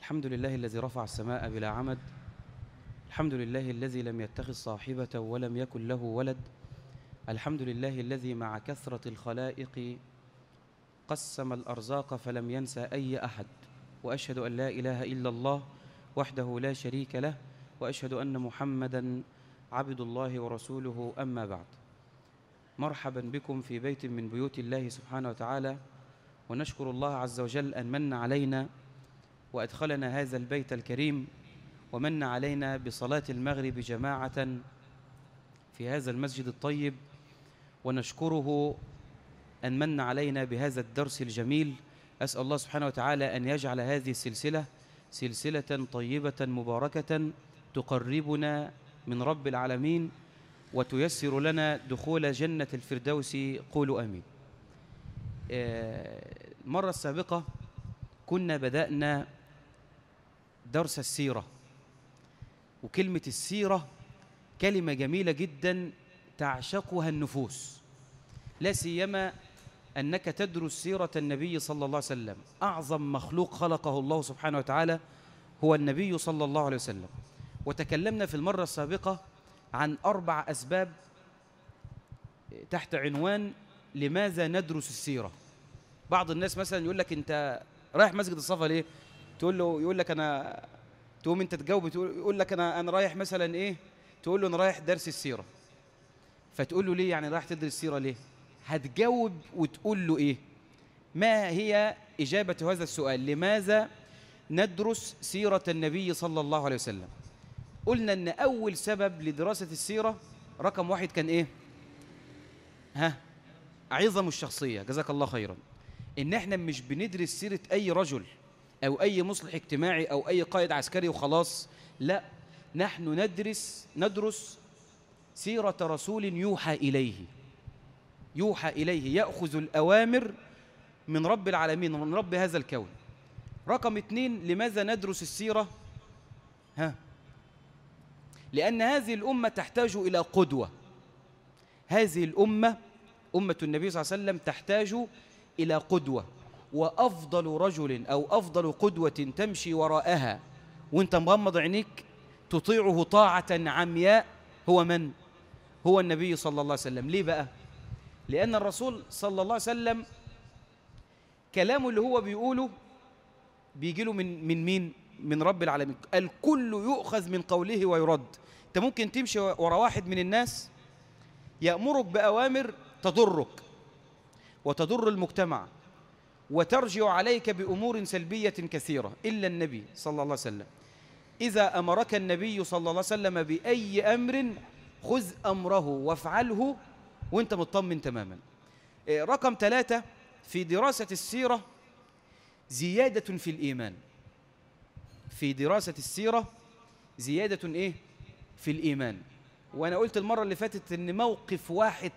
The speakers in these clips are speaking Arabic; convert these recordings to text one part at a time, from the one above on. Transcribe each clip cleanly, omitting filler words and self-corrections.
الحمد لله الذي رفع السماء بلا عمد. الحمد لله الذي لم يتخذ صاحبة ولم يكن له ولد. الحمد لله الذي مع كثرة الخلائق قسم الأرزاق فلم ينسى أي أحد. وأشهد أن لا إله إلا الله وحده لا شريك له، وأشهد أن محمدًا عبد الله ورسوله. أما بعد، مرحبا بكم في بيت من بيوت الله سبحانه وتعالى، ونشكر الله عز وجل أن من علينا وأدخلنا هذا البيت الكريم، ومن علينا بصلاة المغرب جماعة في هذا المسجد الطيب، ونشكره أن من علينا بهذا الدرس الجميل. أسأل الله سبحانه وتعالى أن يجعل هذه السلسلة سلسلة طيبة مباركة تقربنا من رب العالمين وتيسر لنا دخول جنة الفردوس. قولوا آمين. المرة السابقة كنا بدأنا درس السيرة، وكلمة السيرة كلمة جميلة جدا تعشقها النفوس، لا سيما أنك تدرس سيرة النبي صلى الله عليه وسلم. أعظم مخلوق خلقه الله سبحانه وتعالى هو النبي صلى الله عليه وسلم. وتكلمنا في المرة السابقة عن 4 أسباب تحت عنوان لماذا ندرس السيرة. بعض الناس مثلا يقول لك أنت رايح مسجد الصفا ليه؟ تقول له، يقول لك أنا، تقوم أنت تجاوب يقول لك أنا رايح مثلا إيه؟ تقول له أنا رايح درس السيرة. فتقول له ليه يعني رايح تدرس السيرة ليه؟ هتجاوب وتقول له إيه؟ ما هي إجابة هذا السؤال؟ لماذا ندرس سيرة النبي صلى الله عليه وسلم؟ قلنا أن أول سبب لدراسة السيرة رقم 1 كان إيه؟ عظم الشخصية. جزاك الله خيرا. إن إحنا مش بندرس سيرة أي رجل أو أي مصلح اجتماعي أو أي قائد عسكري وخلاص، لا، نحن ندرس سيرة رسول يوحى إليه، يأخذ الأوامر من رب العالمين، من رب هذا الكون. رقم 2، لماذا ندرس السيرة؟ لأن هذه الأمة تحتاج إلى قدوة. هذه الأمة، أمة النبي صلى الله عليه وسلم، تحتاج إلى قدوة، وأفضل رجل أو أفضل قدوة تمشي وراءها وانت مغمض عينيك تطيعه طاعة عمياء هو من؟ هو النبي صلى الله عليه وسلم. ليه بقى؟ لأن الرسول صلى الله عليه وسلم كلامه اللي هو بيقوله بيجي له من مين؟ من رب العالمين. الكل يؤخذ من قوله ويرد. انت ممكن تمشي ورا واحد من الناس يأمرك بأوامر تضرك وتضر المجتمع وترجع عليك بأمور سلبية كثيرة، إلا النبي صلى الله عليه وسلم. إذا أمرك النبي صلى الله عليه وسلم بأي أمر خذ أمره وافعله وانت مطمن تماما. رقم 3 في دراسة السيرة زيادة في الإيمان. في دراسة السيرة زيادة إيه؟ في الإيمان. وأنا قلت المرة اللي فاتت إن موقف واحد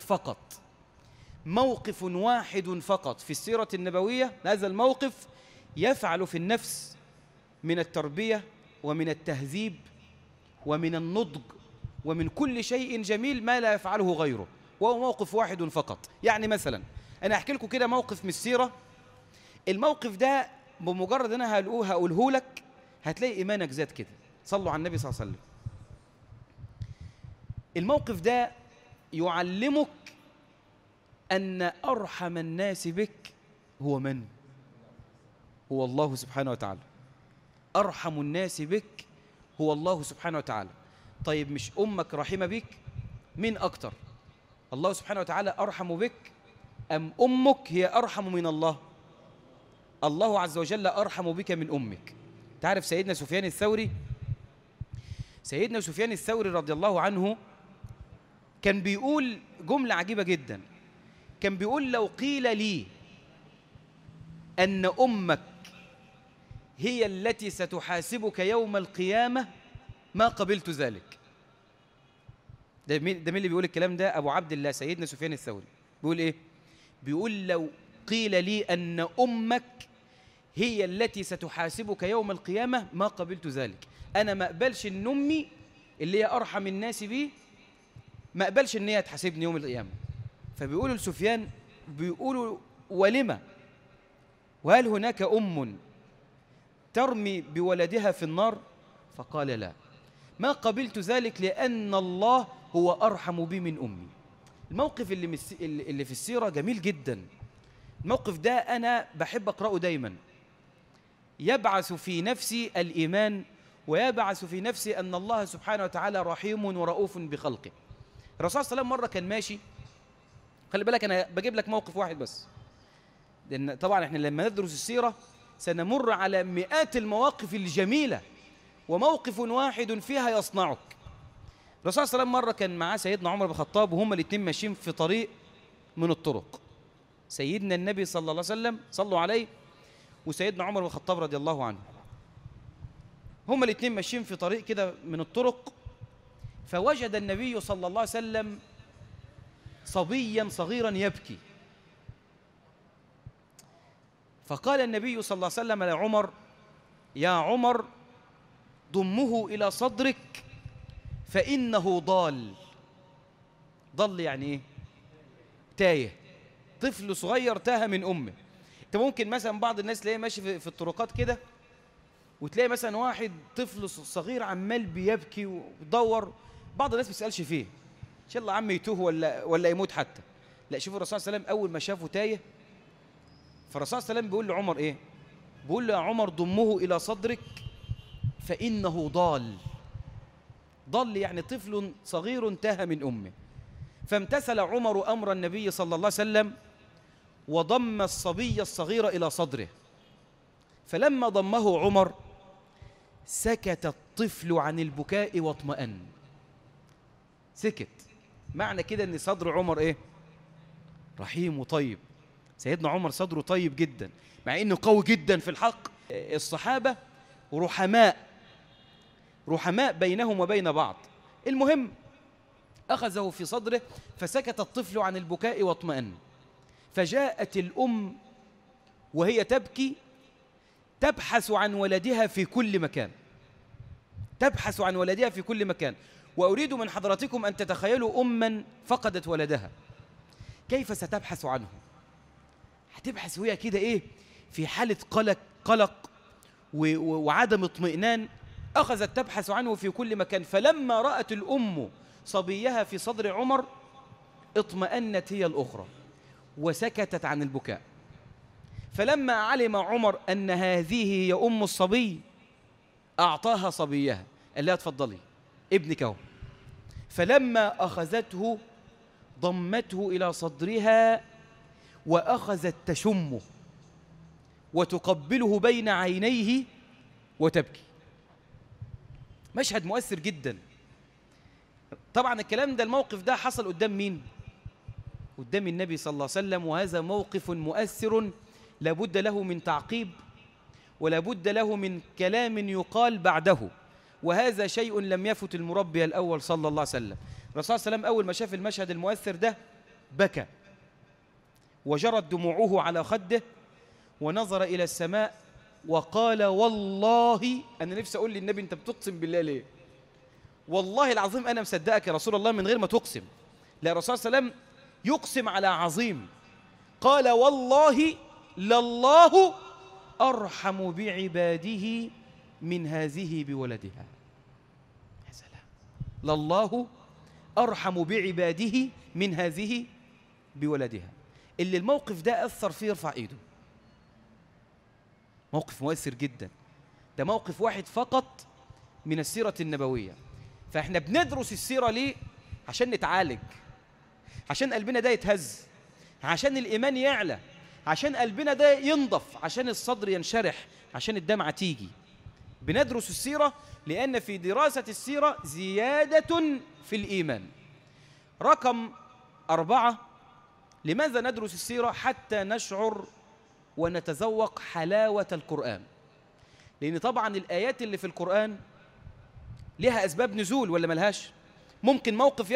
فقط في السيرة النبوية، هذا الموقف يفعل في النفس من التربية ومن التهذيب ومن النضج ومن كل شيء جميل ما لا يفعله غيره، وهو موقف واحد فقط. يعني مثلا أنا أحكي لكم كده موقف من السيرة. الموقف ده بمجرد أنا هقوله لك هتلاقي إيمانك زاد كده. صلوا على النبي صلى الله عليه وسلم. الموقف ده يعلمك أن أرحم الناس بك هو من؟ هو الله سبحانه وتعالى. أرحم الناس بك هو الله سبحانه وتعالى. طيب مش أمك رحمة بك؟ من أكتر؟ الله سبحانه وتعالى أرحم بك أم أمك هي أرحم من الله؟ الله عز وجل أرحم بك من أمك. تعرف سيدنا سفيان الثوري رضي الله عنه كان بيقول جملة عجيبة جدا. كان بيقول لو قيل لي أن أمك هي التي ستحاسبك يوم القيامة ما قبلت ذلك. ده مين اللي بيقول الكلام ده؟ أبو عبد الله سيدنا سفيان الثوري. بيقول إيه؟ بيقول لو قيل لي أن أمك هي التي ستحاسبك يوم القيامة ما قبلت ذلك. أنا ما أقبلش أن أمي اللي هي أرحم الناس بي ما أقبلش أن هي تحاسبني يوم القيامة. فبيقولوا لسفيان، بيقولوا ولما؟ وهل هناك أم ترمي بولدها في النار؟ فقال لا، ما قبلت ذلك لأن الله هو أرحم بي من أمي. الموقف اللي في السيرة جميل جدا. الموقف ده أنا بحب أقرأه دايما، يبعث في نفسي الإيمان، ويبعث في نفسي أن الله سبحانه وتعالى رحيم ورؤوف بخلقه. الرسول صلى الله عليه وسلم مرة كان ماشي، خلي بالك أنا بجيب لك موقف واحد بس، لأن طبعا إحنا لما ندرس السيرة سنمر على مئات المواقف الجميلة، وموقف واحد فيها يصنعك. الرسول صلى الله عليه وسلم مرة كان معاه سيدنا عمر بن الخطاب، وهما الاثنين ماشيين في طريق من الطرق. سيدنا النبي صلى الله عليه وسلم، صلوا عليه، وسيدنا عمر بن الخطاب رضي الله عنه، هما الاثنين ماشيين في طريق كده من الطرق، فوجد النبي صلى الله عليه وسلم صبيا صغيرا يبكي. فقال النبي صلى الله عليه وسلم لعمر: يا عمر ضمه إلى صدرك فإنه ضال. ضل يعني إيه؟ تايه، طفل صغير تاه من أمه. أنت ممكن مثلا بعض الناس تلاقيه ماشي في الطرقات كده، وتلاقي مثلا واحد طفل صغير عمال بيبكي ويدور، بعض الناس ما بيسألش فيه، إن شاء الله عم يتوه ولا يموت حتى. لا، شوف الرسول صلى الله عليه وسلم أول ما شافه تايه، فالرسول صلى الله عليه وسلم بيقول لعمر إيه؟ بيقول له: يا عمر ضمه إلى صدرك فإنه ضال. ضل يعني طفل صغير تاه من أمه. فامتثل عمر أمر النبي صلى الله عليه وسلم وضم الصبي الصغير إلى صدره. فلما ضمه عمر سكت الطفل عن البكاء واطمأن. سكت، معنى كده أن صدر عمر إيه؟ رحيم وطيب. سيدنا عمر صدره طيب جدا، مع أنه قوي جدا في الحق. الصحابة رحماء بينهم وبين بعض. المهم أخذه في صدره فسكت الطفل عن البكاء واطمأن. فجاءت الأم وهي تبكي تبحث عن ولدها في كل مكان، تبحث عن ولدها في كل مكان. وأريد من حضراتكم أن تتخيلوا أما فقدت ولدها كيف ستبحث عنه؟ هتبحث وهي كده إيه؟ في حالة قلق وعدم اطمئنان. أخذت تبحث عنه في كل مكان. فلما رأت الأم صبيها في صدر عمر اطمأنت هي الأخرى وسكتت عن البكاء. فلما علم عمر أن هذه هي أم الصبي أعطاها صبيها، قال لها: اتفضلي ابنك اهو. فلما أخذته ضمته إلى صدرها وأخذت تشمه وتقبله بين عينيه وتبكي. مشهد مؤثر جدا. طبعا الكلام ده، الموقف ده حصل قدام مين؟ قدام النبي صلى الله عليه وسلم، وهذا موقف مؤثر لا بد له من تعقيب ولا بد له من كلام يقال بعده. وهذا شيء لم يفت المربي الأول صلى الله عليه وسلم. الرسول صلى الله عليه وسلم أول ما شاف المشهد المؤثر ده بكى وجرت دموعه على خده ونظر إلى السماء وقال: والله، أنا نفسي أقول للنبي: أنت بتقسم بالله ليه؟ والله العظيم أنا مصدقك يا رسول الله من غير ما تقسم. لا، الرسول صلى الله عليه وسلم يقسم على عظيم. قال: والله لله أرحم بعباده من هذه بولدها. يا سلام، لله أرحم بعباده من هذه بولدها. اللي الموقف ده أثر فيه يرفع إيده. موقف مؤثر جدا. ده موقف واحد فقط من السيرة النبوية. فإحنا بندرس السيرة ليه؟ عشان نتعالج، عشان قلبنا ده يتهز، عشان الإيمان يعلى، عشان قلبنا ده ينضف، عشان الصدر ينشرح، عشان الدمعة تيجي. بندرس السيرة لأن في دراسة السيرة زيادة في الإيمان. رقم 4، لماذا ندرس السيرة؟ حتى نشعر ونتذوق حلاوة القرآن. لأن طبعا الآيات اللي في القرآن لها أسباب نزول ولا ملهاش؟ ممكن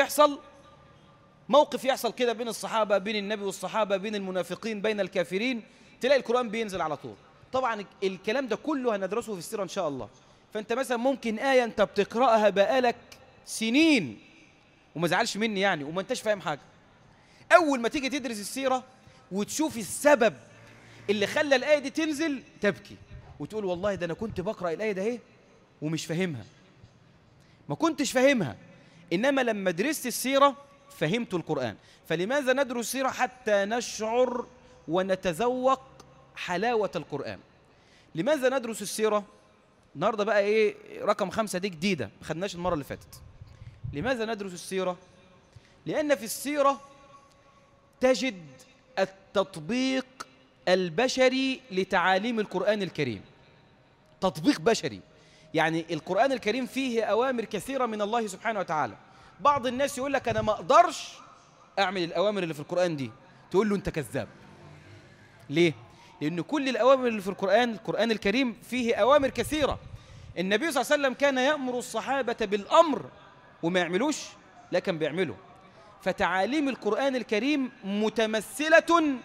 موقف يحصل كده بين الصحابة، بين النبي والصحابة، بين المنافقين، بين الكافرين، تلاقي القرآن بينزل على طول. طبعا الكلام ده كله هندرسه في السيرة إن شاء الله. فأنت مثلا ممكن آية أنت بتقرأها بقالك سنين وما زعلش مني يعني، وما أنتش فاهم حاجة. أول ما تيجي تدرس السيرة وتشوف السبب اللي خلى الآية دي تنزل تبكي. وتقول والله ده أنا كنت بقرأ الآية ده اهي ومش فاهمها، ما كنتش فاهمها، إنما لما درست السيرة فهمت القرآن. فلماذا ندرس السيرة؟ حتى نشعر ونتذوق حلاوة القرآن. لماذا ندرس السيرة؟ النهاردة بقى إيه رقم 5 دي جديدة ما خدناش المرة اللي فاتت. لماذا ندرس السيرة؟ لأن في السيرة تجد التطبيق البشري لتعاليم القرآن الكريم. تطبيق بشري، يعني القرآن الكريم فيه أوامر كثيرة من الله سبحانه وتعالى. بعض الناس يقول لك أنا ما أقدرش أعمل الأوامر اللي في القرآن دي، تقول له أنت كذاب. ليه؟ لأن كل الأوامر اللي في القرآن الكريم فيه أوامر كثيرة. النبي صلى الله عليه وسلم كان يأمر الصحابة بالأمر وما يعملوش، لكن بيعملوا. فتعاليم القرآن الكريم متمثلة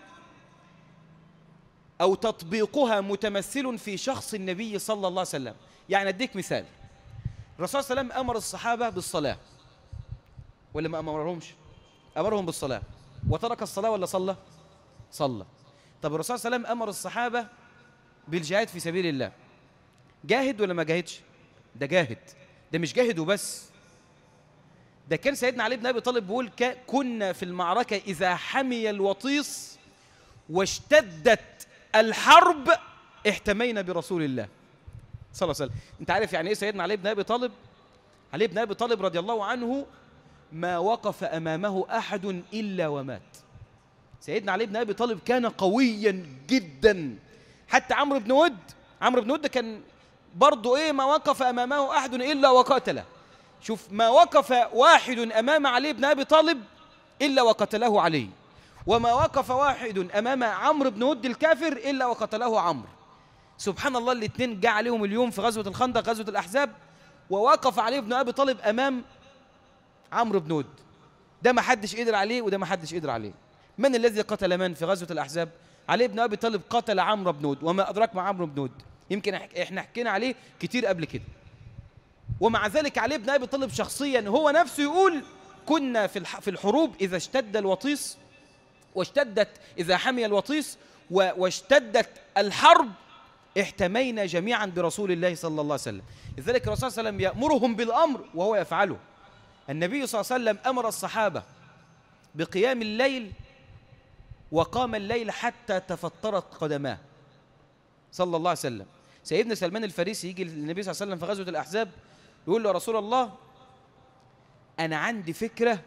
أو تطبيقها متمثل في شخص النبي صلى الله عليه وسلم. يعني أديك مثال، الرسول صلى الله عليه وسلم أمر الصحابة بالصلاة ولا ما أمرهمش؟ أمرهم بالصلاة، وترك الصلاة ولا صلى؟ صلى. طب الرسول صلى الله عليه وسلم أمر الصحابة بالجهاد في سبيل الله، جاهد ولا ما جاهدش؟ ده جاهد، ده مش جاهد وبس، ده كان سيدنا علي بن أبي طالب بيقول كنا في المعركة إذا حمي الوطيس واشتدت الحرب احتمينا برسول الله صلى الله عليه وسلم. انت عارف يعني ايه سيدنا علي بن أبي طالب؟ علي بن أبي طالب رضي الله عنه ما وقف أمامه أحد إلا ومات. سيدنا علي بن أبي طالب كان قويا جدا، حتى عمرو بن ود كان برضه ايه ما وقف أمامه أحد إلا وقاتله. شوف، ما وقف واحد أمام علي بن أبي طالب إلا وقتله علي، وما وقف واحد أمام عمرو بن ود الكافر إلا وقتله عمرو. سبحان الله، الاثنين جاء عليهم اليوم في غزوة الخندق، غزوة الأحزاب، ووقف علي بن أبي طالب أمام عمرو بن ود. ده ما حدش قدر عليه وده ما حدش قدر عليه. من الذي قتل من في غزوة الأحزاب؟ علي بن أبي طالب قتل عمرو بن ود، وما أدراك مع عمرو بن ود، يمكن احنا حكينا عليه كتير قبل كده. ومع ذلك علي بن أبي طالب شخصيا هو نفسه يقول كنا في الحروب إذا اشتد الوطيس إذا حمي الوطيس واشتدت الحرب احتمينا جميعا برسول الله صلى الله عليه وسلم. لذلك الرسول صلى الله عليه وسلم يأمرهم بالأمر وهو يفعله. النبي صلى الله عليه وسلم أمر الصحابة بقيام الليل، وقام الليل حتى تفطرت قدماه صلى الله عليه وسلم. سيدنا سلمان الفارسي يجي للنبي صلى الله عليه وسلم في غزوة الأحزاب يقول له يا رسول الله أنا عندي فكرة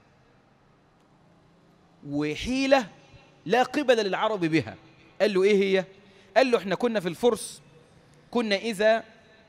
وحيلة لا قبل للعرب بها. قال له إيه هي؟ قال له إحنا كنا في الفرس، كنا إذا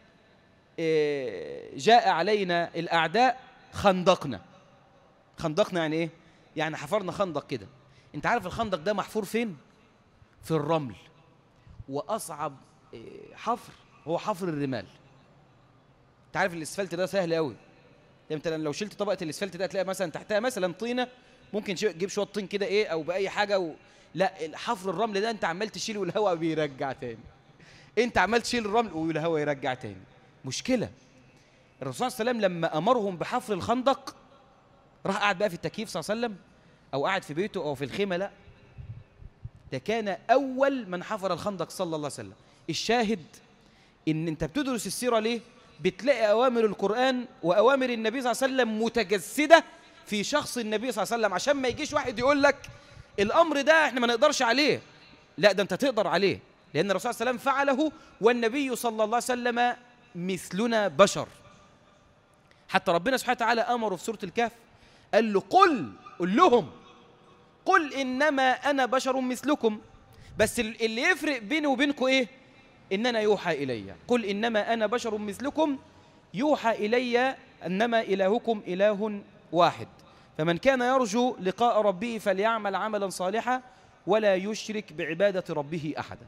جاء علينا الأعداء خندقنا يعني إيه؟ يعني حفرنا خندق كده. أنت عارف الخندق ده محفور فين؟ في الرمل، وأصعب حفر هو حفر الرمال. أنت عارف الإسفلت ده سهل قوي، أنت لو شلت طبقة الإسفلت ده هتلاقي مثلا تحتها مثلا طينة، ممكن تجيب شوية طين كده إيه أو بأي حاجة لا، حفر الرمل ده أنت عمال تشيله والهواء بيرجع تاني، أنت عمال تشيل الرمل والهواء يرجع تاني، مشكلة. الرسول صلى الله عليه وسلم لما أمرهم بحفر الخندق راح قاعد بقى في التكييف صلى الله عليه وسلم أو قاعد في بيته أو في الخيمة، لا، ده كان أول من حفر الخندق صلى الله عليه وسلم. الشاهد إن أنت بتدرس السيرة ليه؟ بتلاقي أوامر القرآن وأوامر النبي صلى الله عليه وسلم متجسدة في شخص النبي صلى الله عليه وسلم، عشان ما يجيش واحد يقول لك الأمر ده إحنا ما نقدرش عليه. لا، ده أنت تقدر عليه، لأن الرسول صلى الله عليه وسلم فعله، والنبي صلى الله عليه وسلم مثلنا بشر. حتى ربنا سبحانه وتعالى أمره في سورة الكهف قال له قل لهم قل إنما أنا بشر مثلكم، بس اللي يفرق بيني وبينكم إيه؟ إننا يوحى إلي. قل إنما أنا بشر مثلكم يوحى إلي أنما إلهكم إله واحد، فمن كان يرجو لقاء ربه فليعمل عملا صالحا ولا يشرك بعبادة ربه أحدا.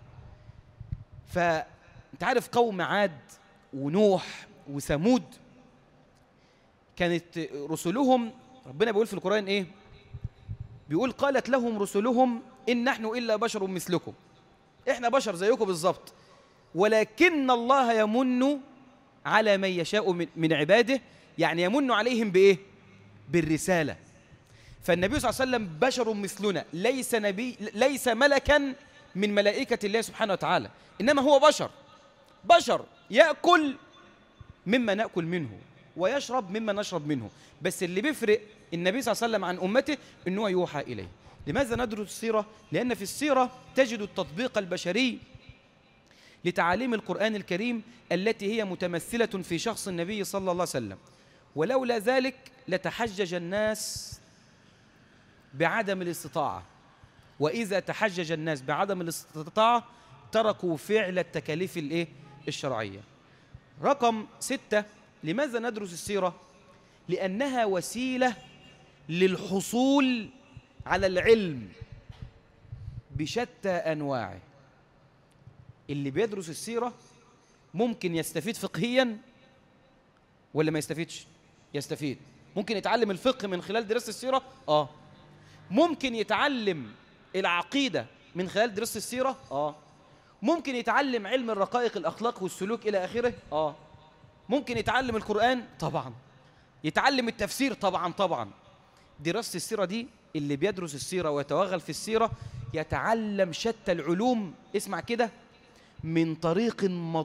فأنت عارف قوم عاد ونوح وثمود كانت رسلهم، ربنا بيقول في القرآن إيه؟ بيقول قالت لهم رسلهم إن نحن إلا بشر مثلكم، إحنا بشر زيكم بالظبط، ولكن الله يمن على من يشاء من عباده، يعني يمن عليهم بإيه؟ بالرسالة. فالنبي صلى الله عليه وسلم بشر مثلنا، ليس ملكا من ملائكة الله سبحانه وتعالى، إنما هو بشر. بشر يأكل مما نأكل منه ويشرب مما نشرب منه، بس اللي بيفرق النبي صلى الله عليه وسلم عن أمته إنه يوحى إليه. لماذا ندرس السيرة؟ لأن في السيرة تجد التطبيق البشري لتعاليم القرآن الكريم التي هي متمثلة في شخص النبي صلى الله عليه وسلم، ولولا ذلك لتحجج الناس بعدم الاستطاعة، وإذا تحجج الناس بعدم الاستطاعة تركوا فعل التكاليف الشرعية. رقم 6، لماذا ندرس السيرة؟ لأنها وسيلة للحصول على العلم بشتى أنواعه. اللي بيدرس السيرة ممكن يستفيد فقهيا ولا ما يستفيدش؟ يستفيد. ممكن يتعلم الفقه من خلال دراسة السيرة؟ ممكن يتعلم العقيدة من خلال دراسة السيرة؟ ممكن يتعلم علم الرقائق الأخلاق والسلوك إلى آخره؟ ممكن يتعلم القرآن؟ طبعا. يتعلم التفسير؟ طبعا. دراسة السيرة دي اللي بيدرس السيرة ويتوغل في السيرة يتعلم شتى العلوم، اسمع كده، من طريق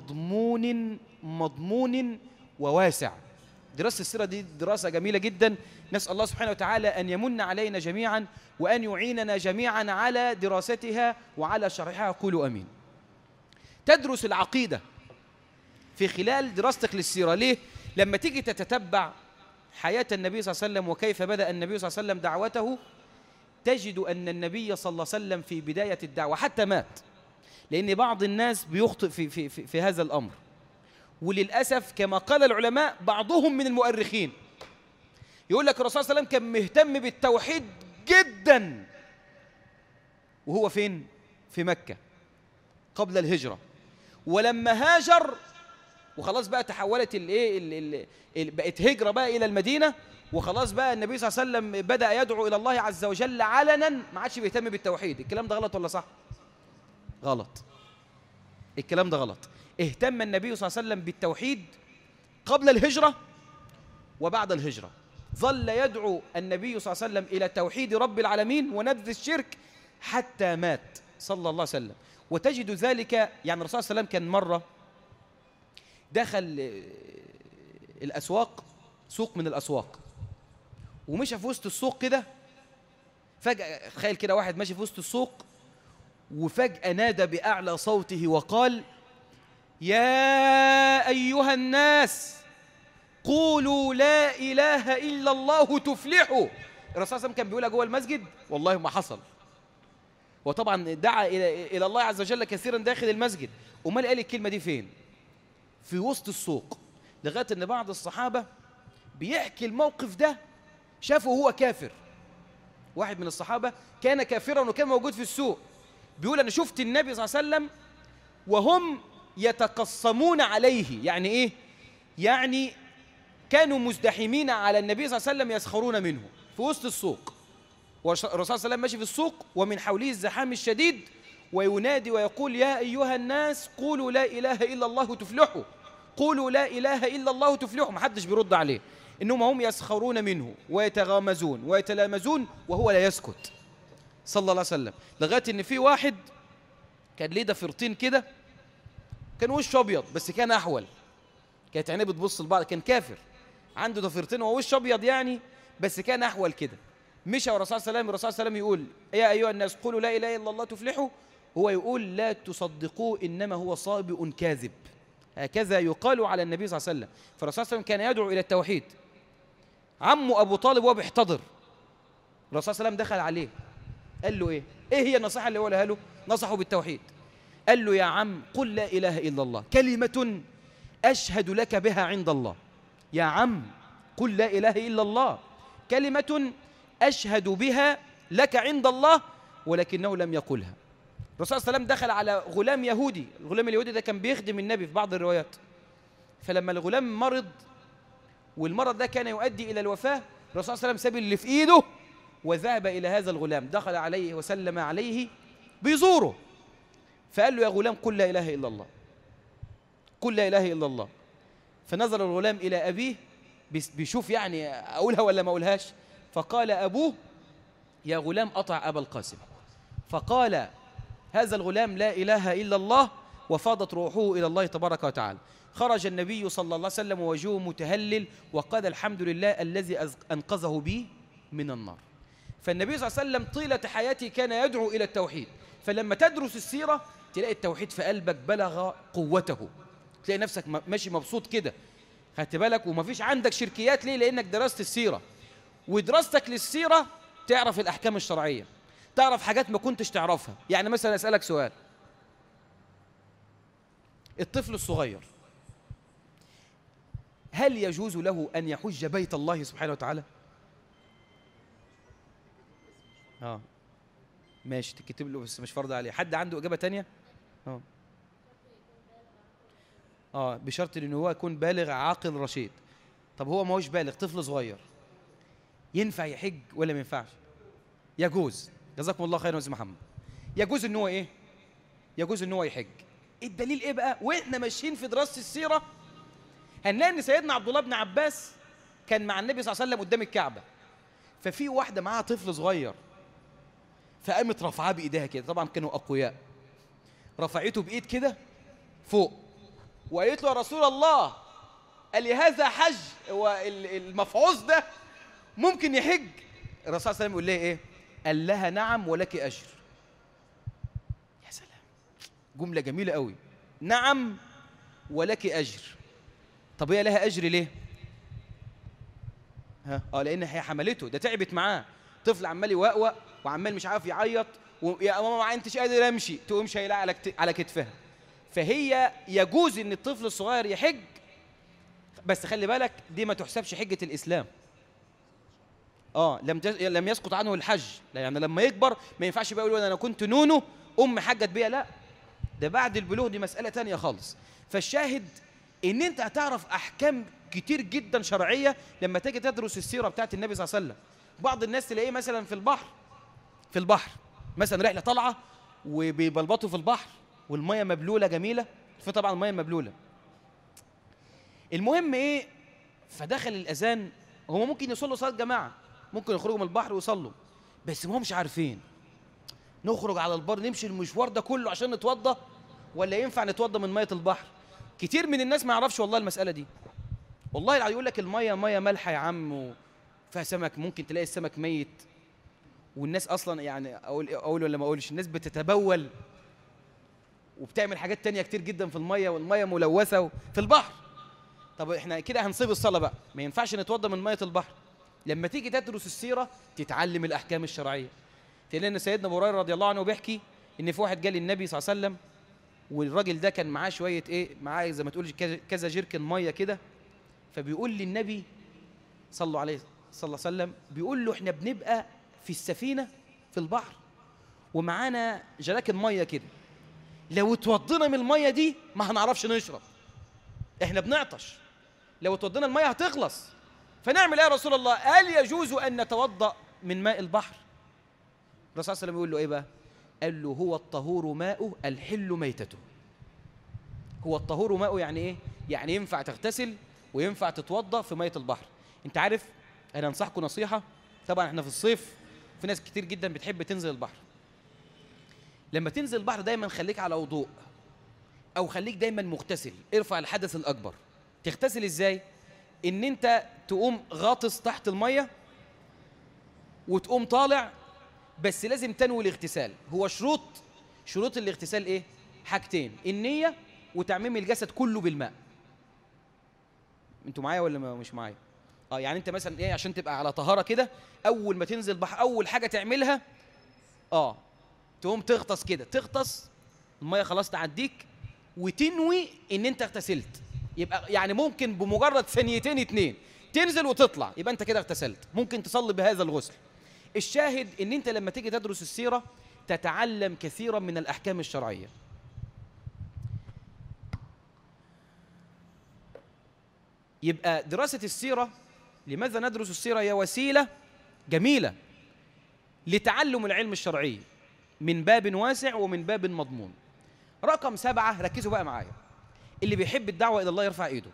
مضمون وواسع. دراسة السيرة دي دراسة جميلة جدا، نسأل الله سبحانه وتعالى أن يمن علينا جميعا وأن يعيننا جميعا على دراستها وعلى شرحها، قولوا أمين. تدرس العقيدة في خلال دراستك للسيرة. ليه؟ لما تيجي تتتبع حياة النبي صلى الله عليه وسلم وكيف بدأ النبي صلى الله عليه وسلم دعوته، تجد أن النبي صلى الله عليه وسلم في بداية الدعوة حتى مات، لأن بعض الناس بيخطئ في هذا الأمر، وللأسف كما قال العلماء بعضهم من المؤرخين يقول لك الرسول صلى الله عليه وسلم كان مهتم بالتوحيد جدا وهو فين؟ في مكة قبل الهجرة، ولما هاجر وخلاص بقى تحولت بقت هجرة بقى إلى المدينة، وخلاص بقى النبي صلى الله عليه وسلم بدأ يدعو إلى الله عز وجل علنا، ما عادش بيهتم بالتوحيد. الكلام ده غلط ولا صح؟ غلط. الكلام ده غلط. اهتم النبي صلى الله عليه وسلم بالتوحيد قبل الهجرة وبعد الهجرة. ظل يدعو النبي صلى الله عليه وسلم إلى توحيد رب العالمين ونبذ الشرك حتى مات صلى الله عليه وسلم. وتجد ذلك، يعني الرسول صلى الله عليه وسلم كان مرة دخل الأسواق، سوق من الأسواق، ومشى في وسط السوق كده، فجأة تخيل كده واحد ماشي في وسط السوق وفجأة نادى بأعلى صوته وقال: يا أيها الناس قولوا لا إله إلا الله تفلحوا. الرسول صلى الله عليه وسلم كان بيقولها جوه المسجد؟ والله ما حصل. وطبعا دعا إلى الله عز وجل كثيرا داخل المسجد. أمال قال الكلمة دي فين؟ في وسط السوق، لغاية أن بعض الصحابة بيحكي الموقف ده شافه هو كافر. واحد من الصحابة كان كافرا وكان موجود في السوق، بيقول أنا شفت النبي صلى الله عليه وسلم وهم يتقصمون عليه. يعني إيه؟ يعني كانوا مزدحمين على النبي صلى الله عليه وسلم يسخرون منه في وسط السوق، والرسول صلى الله عليه وسلم ماشي في السوق ومن حوله الزحام الشديد، وينادي ويقول: يا أيها الناس قولوا لا إله إلا الله تفلحوا، قولوا لا إله إلا الله تفلحوا. ما حدش بيرد عليه، إنهم هم يسخرون منه ويتغامزون ويتلامزون وهو لا يسكت صلى الله عليه وسلم. لغاية إن في واحد كان ليه ضفيرتين كده، كان وشه أبيض بس كان أحول، كانت عينيه بتبص لبعض، كان كافر عنده ضفيرتين ووشه أبيض يعني، بس كان أحول كده. مشى والرسول صلى الله عليه وسلم يقول: يا أيها الناس قولوا لا إله إلا الله تفلحوا، هو يقول: لا تصدقوه إنما هو صابئ كاذب. هكذا يقال على النبي صلى الله عليه وسلم. فالرسول صلى الله عليه وسلم كان يدعو إلى التوحيد. عمه أبو طالب وهو بيحتضر، الرسول صلى الله عليه وسلم دخل عليه قال له إيه هي النصيحة اللي قالها له؟ نصحه بالتوحيد. قال له: يا عم قل لا إله إلا الله، كلمة أشهد لك بها عند الله. يا عم قل لا إله إلا الله، كلمة أشهد بها لك عند الله، ولكنه لم يقلها. الرسول صلى الله عليه وسلم دخل على غلام يهودي، الغلام اليهودي ده كان بيخدم النبي في بعض الروايات، فلما الغلام مرض والمرض ده كان يؤدي إلى الوفاة، الرسول صلى الله عليه وسلم ساب اللي في إيده وذهب إلى هذا الغلام، دخل عليه وسلم عليه بيزوره، فقال له: يا غلام قل لا إله إلا الله، قل لا إله إلا الله. فنظر الغلام إلى أبيه بيشوف يعني أقولها ولا ما أقولهاش، فقال أبوه: يا غلام أطع أبا القاسم. فقال هذا الغلام: لا إله إلا الله، وفاضت روحه إلى الله تبارك وتعالى. خرج النبي صلى الله عليه وسلم ووجهه متهلل وقال الحمد لله الذي أنقذه بي من النار. فالنبي صلى الله عليه وسلم طيلة حياته كان يدعو إلى التوحيد، فلما تدرس السيرة تلاقي التوحيد في قلبك بلغ قوته، تلاقي نفسك ماشي مبسوط كده، خدت بالك، ومفيش عندك شركيات. ليه؟ لأنك درست السيرة، ودراستك للسيرة تعرف الأحكام الشرعية، تعرف حاجات ما كنتش تعرفها. يعني مثلا أسألك سؤال، الطفل الصغير هل يجوز له أن يحج بيت الله سبحانه وتعالى؟ ماشي، تكتب له بس مش فرض عليه. حد عنده إجابة تانية؟ بشرط إن هو يكون بالغ عاقل رشيد. طب هو ما هوش بالغ، طفل صغير، ينفع يحج ولا ما ينفعش؟ يجوز. جزاكم الله خيرا يا أستاذ محمد. يجوز إن هو إيه؟ يجوز إن هو يحج. الدليل إيه بقى؟ وإحنا ماشيين في دراسة السيرة هنلاقي إن سيدنا عبد الله بن عباس كان مع النبي صلى الله عليه وسلم قدام الكعبة، ففي واحدة معاها طفل صغير، فقامت رفعاه بإيديها كده، طبعا كانوا أقوياء، رفعته بإيد كده فوق وقالت له يا رسول الله قال لي هذا حج، هو المفعوص ده ممكن يحج؟ الرسول صلى الله عليه وسلم يقول لها إيه؟ قال لها نعم ولك أجر. يا سلام، جملة جميلة قوي، نعم ولك أجر. طب هي لها أجر ليه؟ لأن هي حملته، ده تعبت معاه، طفل عمال يوقوق وعمال مش عارف يعيط، ويا ماما ما انتش قادر امشي، تقوم شايلاه على كتفها. فهي يجوز ان الطفل الصغير يحج، بس خلي بالك دي ما تحسبش حجة الإسلام. لم يسقط عنه الحج، لا، يعني لما يكبر ما ينفعش بقى يقول انا كنت نونو حجت بيها، لا، ده بعد البلوغ دي مسألة تانية خالص. فالشاهد ان انت هتعرف احكام كتير جدا شرعية لما تيجي تدرس السيرة بتاعت النبي صلى الله عليه وسلم. بعض الناس تلاقيه مثلا في البحر مثلا رحلة طالعة وبيبلبطوا في البحر والمية مبلولة جميلة، فطبعا المية مبلولة. المهم ايه، فدخل الأذان، هم ممكن يصلوا صلاة جماعة، ممكن يخرجوا من البحر ويصلوا، بس ما همش عارفين نخرج على البر نمشي المشوار ده كله عشان نتوضى، ولا ينفع نتوضى من مية البحر؟ كتير من الناس ما يعرفش والله المسألة دي. والله العظيم يقول لك المية مية مالحة يا عم وفيها سمك، ممكن تلاقي السمك ميت، والناس اصلا يعني اقول ولا ما اقولش، الناس بتتبول وبتعمل حاجات تانية كتير جدا في المية، والمية ملوثة في البحر. طب احنا كده هنصيب الصلاة بقى، ما ينفعش نتوضى من مية البحر. لما تيجي تدرس السيرة تتعلم الأحكام الشرعية. تلاقي ان سيدنا أبو هريرة رضي الله عنه بيحكي ان في واحد جه للنبي صلى الله عليه وسلم، والراجل ده كان معاه شوية معاه زي ما تقول كذا جيركن مية كده، فبيقول للنبي صلى الله عليه وسلم، بيقول له احنا بنبقى في السفينة في البحر ومعانا جراكن مية كده، لو اتوضينا من المية دي ما هنعرفش نشرب، احنا بنعطش، لو اتوضينا المية هتخلص، فنعمل ايه يا رسول الله؟ قال يجوز ان نتوضأ من ماء البحر. الرسول صلى الله عليه وسلم يقول له ايه بقى؟ قال له هو الطهور ماؤه الحل ميتته. هو الطهور ماؤه يعني ايه؟ يعني ينفع تغتسل وينفع تتوضأ في مية البحر. انت عارف انا انصحكم نصيحة، طبعا احنا في الصيف في ناس كتير جدا بتحب تنزل البحر. لما تنزل البحر دايما خليك على وضوء، او خليك دايما مغتسل، ارفع الحدث الاكبر. تغتسل ازاي؟ ان انت تقوم غاطس تحت المية وتقوم طالع، بس لازم تنوي الاغتسال. هو شروط الاغتسال ايه؟ حاجتين، النية وتعميم الجسد كله بالماء. انتوا معايا ولا مش معايا؟ يعني انت مثلا ايه عشان تبقى على طهارة كده، اول ما تنزل بحر اول حاجة تعملها تقوم تغطس كده، تغطس المية خلاص تعديك وتنوي ان انت اغتسلت. يبقى يعني ممكن بمجرد ثانيتين 2 تنزل وتطلع، يبقى انت كده اغتسلت. ممكن تصلي بهذا الغسل. الشاهد ان انت لما تيجي تدرس السيرة تتعلم كثيرا من الاحكام الشرعية. يبقى دراسة السيرة، لماذا ندرس السيرة؟ هي وسيلة جميلة لتعلم العلم الشرعي من باب واسع ومن باب مضمون. رقم 7، ركزوا بقى معايا، اللي بيحب الدعوة إلى الله يرفع إيده.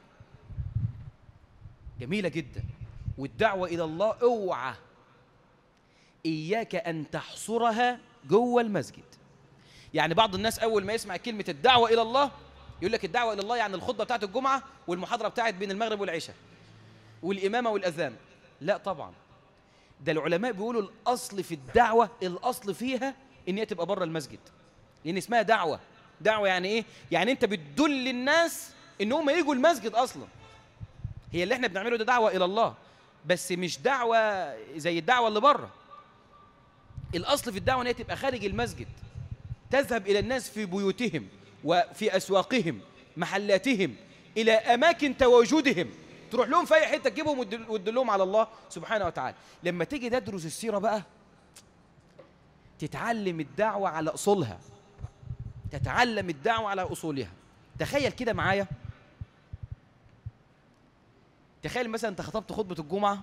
جميلة جدا. والدعوة إلى الله اوعى إياك أن تحصرها جوه المسجد. يعني بعض الناس أول ما يسمع كلمة الدعوة إلى الله يقول لك الدعوة إلى الله يعني الخطبة بتاعت الجمعة والمحاضرة بتاعت بين المغرب والعشاء والإمامة والأذان. لا طبعا، ده العلماء بيقولوا الأصل في الدعوة، الأصل فيها إن هي تبقى بره المسجد، لأن اسمها دعوة. دعوة يعني إيه؟ يعني أنت بتدل الناس إن هم يجوا المسجد أصلا. هي اللي إحنا بنعمله ده دعوة إلى الله، بس مش دعوة زي الدعوة اللي بره. الأصل في الدعوة إن هي تبقى خارج المسجد، تذهب إلى الناس في بيوتهم وفي أسواقهم محلاتهم إلى أماكن تواجدهم، تروح لهم في أي حتة تجيبهم وتدلهم على الله سبحانه وتعالى. لما تيجي تدرس السيرة بقى تتعلم الدعوة على أصولها، تتعلم الدعوة على أصولها. تخيل كده معايا، تخيل مثلا أنت خطبت خطبة الجمعة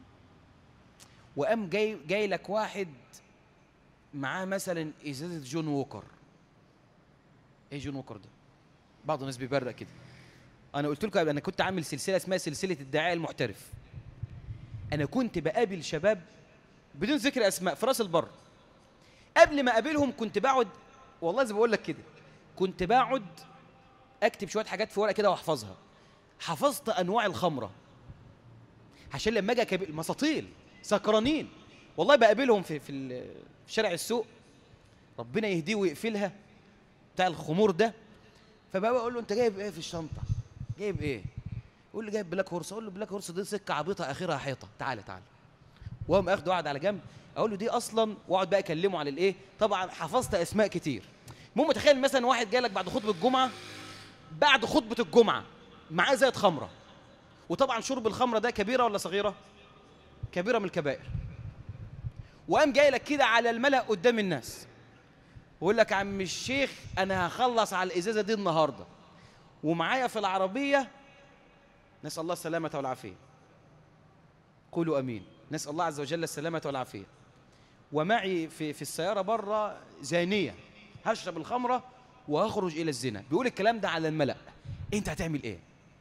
وقام جاي لك واحد معاه مثلا إزازة جون ووكر. إيه جون ووكر ده؟ بعض الناس بيبرق كده. أنا قلت لكم أنا كنت عامل سلسلة اسمها سلسلة الداعية المحترف. أنا كنت بقابل شباب بدون ذكر أسماء في راس البر. قبل ما أقابلهم كنت بقعد، والله زي ما بقول لك كده، كنت بقعد أكتب شوية حاجات في ورقة كده وأحفظها. حفظت أنواع الخمرة عشان لما أجي أقابل مساطيل سكرانين، والله بقابلهم في شارع السوق، ربنا يهديه ويقفلها بتاع الخمور ده. فبقى بقول له أنت جايب إيه في الشنطة؟ جايب إيه؟ يقول لي جايب بلاك هورس. أقول له بلاك هورس دي سكة عبيطة آخرها حيطة، تعالى تعالى. وهم أخده قاعد على جنب، أقول له دي أصلا، وأقعد بقى أكلمه على الإيه. طبعا حفظت أسماء كتير. المهم تخيل مثلا واحد جاي لك بعد خطبة الجمعة، بعد خطبة الجمعة معاه زيت خمرة، وطبعا شرب الخمرة ده كبيرة ولا صغيرة؟ كبيرة من الكبائر. وقام جاي لك كده على الملأ قدام الناس ويقول لك عم الشيخ أنا هخلص على الإزازة دي النهاردة، ومعايا في العربية، نسأل الله السلامة والعافية، قولوا أمين، نسأل الله عز وجل السلامة والعافية، ومعي في السيارة بره زانية، هشرب الخمرة وهخرج إلى الزنا. بيقول الكلام ده على الملأ، أنت هتعمل إيه؟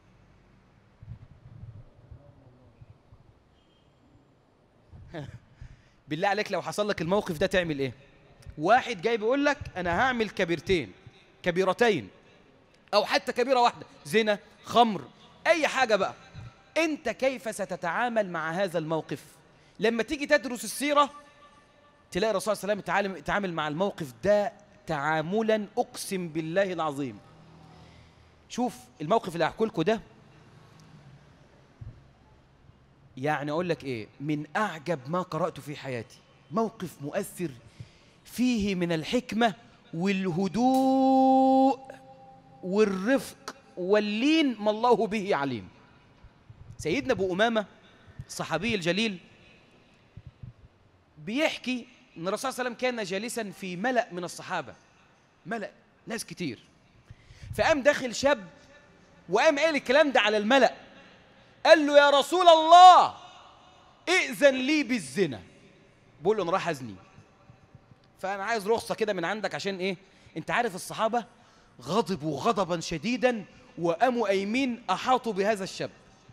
بالله عليك لو حصل لك الموقف ده تعمل إيه؟ واحد جاي بيقول لك أنا هعمل كبيرتين أو حتى كبيرة واحدة، زنا، خمر، أي حاجة بقى. أنت كيف ستتعامل مع هذا الموقف؟ لما تيجي تدرس السيرة تلاقي الرسول صلى الله عليه وسلم تعامل مع الموقف ده تعاملا أقسم بالله العظيم. شوف الموقف اللي هحكي لكم ده، يعني أقول لك إيه، من أعجب ما قرأت في حياتي. موقف مؤثر فيه من الحكمة والهدوء والرفق واللين ما الله به عليم. سيدنا أبو أمامة الصحابي الجليل بيحكي أن الرسول صلى الله عليه وسلم كان جالسا في ملأ من الصحابة، ملأ ناس كتير، فقام داخل شاب وقام قال الكلام ده على الملأ، قال له يا رسول الله ائذن لي بالزنا. بقول له أنا راح أزني، فأنا عايز رخصة كده من عندك. عشان إيه؟ أنت عارف الصحابة غضبوا غضبا شديدا وقاموا قايمين أحاطوا بهذا الشاب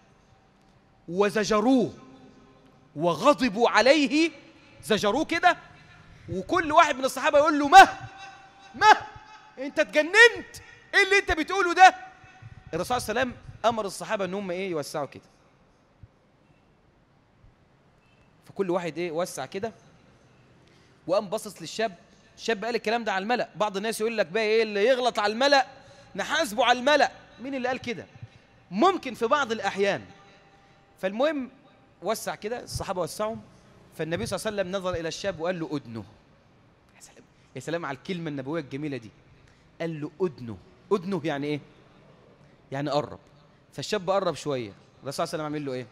وزجروه وغضبوا عليه، زجروه كده، وكل واحد من الصحابة يقول له ما أنت اتجننت، إيه اللي أنت بتقوله ده؟ الرسول صلى الله عليه وسلم أمر الصحابة إن هم إيه يوسعوا كده، فكل واحد إيه وسع كده وقام باصص للشاب. الشاب قال الكلام ده على الملأ. بعض الناس يقول لك بقى إيه اللي يغلط على الملأ نحاسبه على الملأ. مين اللي قال كده؟ ممكن في بعض الأحيان. فالمهم وسع كده، الصحابة وسعوا، فالنبي صلى الله عليه وسلم نظر إلى الشاب وقال له أدنه. يا سلام يا سلام على الكلمة النبوية الجميلة دي. قال له أدنه. أدنه يعني إيه؟ يعني قرب. فالشاب قرب شوية، الرسول صلى الله عليه وسلم عمل له إيه؟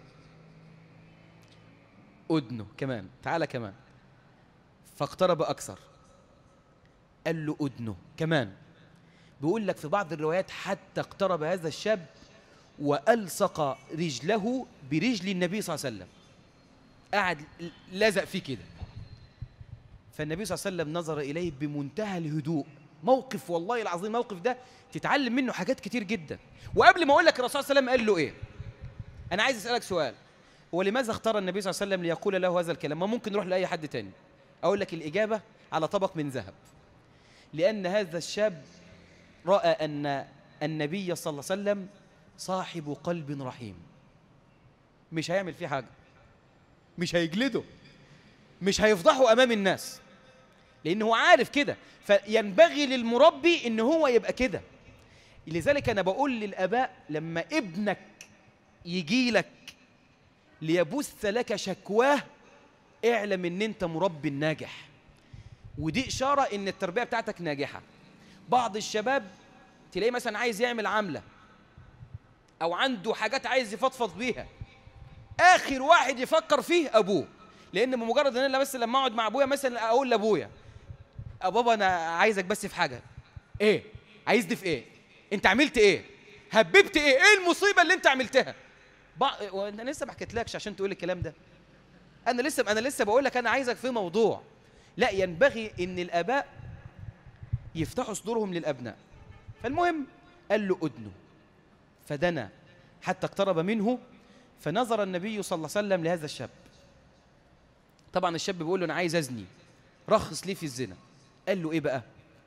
أدنه كمان، تعالى كمان. فاقترب أكثر، قال له أدنه كمان. بيقول لك في بعض الروايات حتى اقترب هذا الشاب وألصق رجله برجل النبي صلى الله عليه وسلم، قعد لزق فيه كده. فالنبي صلى الله عليه وسلم نظر إليه بمنتهى الهدوء. موقف والله العظيم، الموقف ده تتعلم منه حاجات كتير جدا. وقبل ما أقول لك الرسول صلى الله عليه وسلم قال له إيه، أنا عايز أسألك سؤال. هو لماذا اختار النبي صلى الله عليه وسلم ليقول له هذا الكلام؟ ما ممكن نروح لأي حد تاني. أقول لك الإجابة على طبق من ذهب. لأن هذا الشاب رأى أن النبي صلى الله عليه وسلم صاحب قلب رحيم، مش هيعمل فيه حاجة، مش هيجلده، مش هيفضحه أمام الناس، لأنه عارف كده. فينبغي للمربي إن هو يبقى كده. لذلك أنا بقول للآباء لما ابنك يجي لك ليبث لك شكواه، اعلم إن أنت مربي ناجح، ودي إشارة إن التربية بتاعتك ناجحة. بعض الشباب تلاقيه مثلا عايز يعمل عملة أو عنده حاجات عايز يفضفض بيها، آخر واحد يفكر فيه أبوه، لأن بمجرد إن أنا بس لما أقعد مع أبويا مثلا أقول لأبويا بابا أنا عايزك بس في حاجة، إيه؟ عايزني في إيه؟ أنت عملت إيه؟ هببت إيه؟ إيه المصيبة اللي أنت عملتها؟ وأنا لسه ما حكيتلكش عشان تقول الكلام ده. أنا لسه بقول لك أنا عايزك في موضوع. لا، ينبغي إن الآباء يفتحوا صدورهم للأبناء. فالمهم قال له أدنه، فدنا حتى اقترب منه، فنظر النبي صلى الله عليه وسلم لهذا الشاب. طبعا الشاب بيقول له أنا عايز أزني، رخص لي في الزنا. قال له إيه بقى؟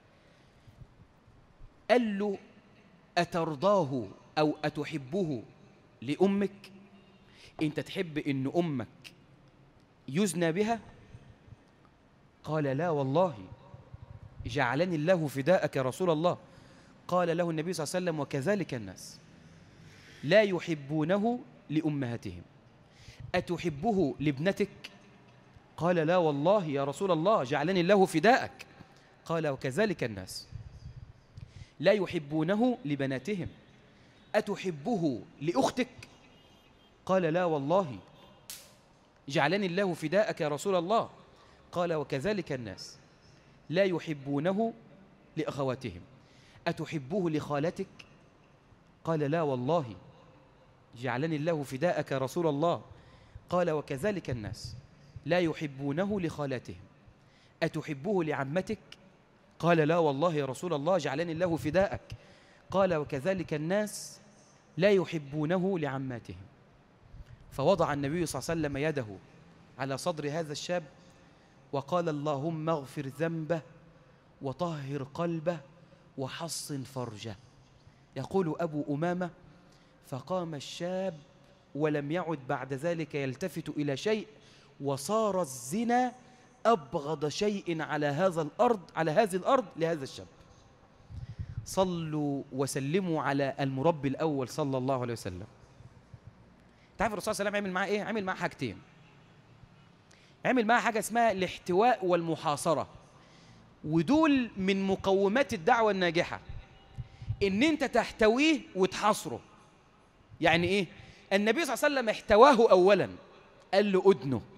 قال له أترضاه أو أتحبه لأمك؟ أنت تحب إن أمك يزنى بها؟ قال لا والله، جعلني الله فداءك يا رسول الله. قال له النبي صلى الله عليه وسلم وكذلك الناس لا يحبونه لأمهاتهم. أتحبه لابنتك؟ قال لا والله يا رسول الله، جعلني الله فداءك. قال وكذلك الناس لا يحبونه لبناتهم. أتحبه لأختك؟ قال لا والله، جعلني الله فداءك يا رسول الله. قال وكذلك الناس لا يحبونه لأخواتهم. أتحبه لخالتك؟ قال لا والله، جعلني الله فداءك يا رسول الله. قال وكذلك الناس لا يحبونه لخالاتهم. أتحبه لعمتك؟ قال لا والله يا رسول الله، جعلني الله فداءك. قال وكذلك الناس لا يحبونه لعماتهم. فوضع النبي صلى الله عليه وسلم يده على صدر هذا الشاب وقال اللهم اغفر ذنبه وطهر قلبه وحصن فرجه. يقول أبو أمامة فقام الشاب ولم يعد بعد ذلك يلتفت إلى شيء، وصار الزنا أبغض شيء على هذه الأرض لهذا الشاب. صلوا وسلموا على المربي الأول صلى الله عليه وسلم. تعرف الرسول صلى الله عليه وسلم عمل معاه إيه؟ عمل معاه حاجتين. عمل معاه حاجة اسمها الاحتواء والمحاصرة، ودول من مقومات الدعوة الناجحة، إن أنت تحتويه وتحاصره. يعني إيه؟ النبي صلى الله عليه وسلم احتواه أولاً، قال له